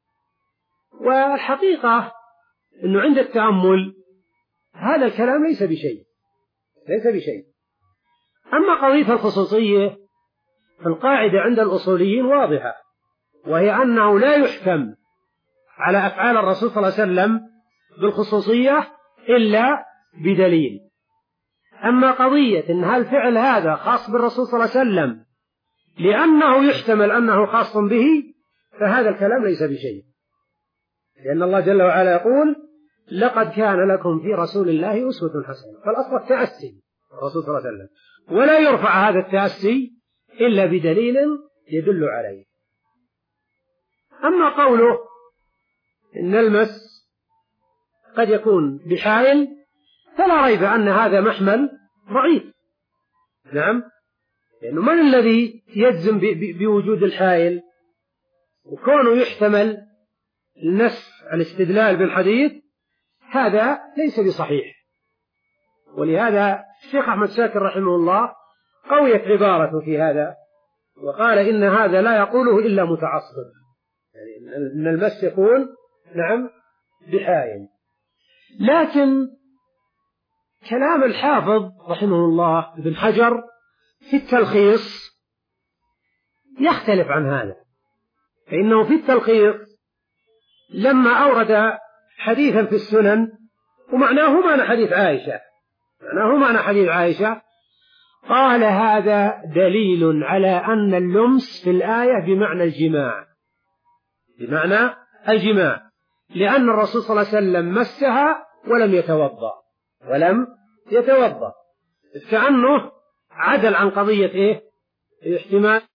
والحقيقة أنه عند التأمل هذا الكلام ليس بشيء ليس بشيء. أما قضية الخصوصية فالقاعدة عند الأصوليين واضحة، وهي أنه لا يحكم على أفعال الرسول صلى الله عليه وسلم بالخصوصية إلا بدليل. أما قضية إن هل فعل هذا خاص بالرسول صلى الله عليه وسلم لأنه يحتمل أنه خاص به فهذا الكلام ليس بشيء، لأن الله جل وعلا يقول لقد كان لكم في رسول الله أسوة حسنة، فالأصل التأسي الرسول صلى الله عليه وسلم، ولا يرفع هذا التأسي إلا بدليل يدل عليه. أما قوله إن المس قد يكون بحائل فلا ريب أن هذا محمل ضعيف. نعم، لأنه من الذي يجزم بوجود الحائل؟ وكونه يحتمل النسخ الاستدلال بالحديث هذا ليس بصحيح. ولهذا الشيخ أحمد شاكر رحمه الله قويت عبارته في هذا وقال إن هذا لا يقوله إلا متعصب، يعني أن المس يكون نعم بحائل. لكن كلام الحافظ رحمه الله ابن حجر في التلخيص يختلف عن هذا، فإنه في التلخيص لما أورد حديثا في السنن ومعناه معنى حديث عائشة معناه معنى حديث عائشة قال هذا دليل على أن اللمس في الآية بمعنى الجماع بمعنى الجماع لأن الرسول صلى الله عليه وسلم مسها ولم يتوضأ ولم يتوضأ كأنه عدل عن قضية إيه؟ احتمال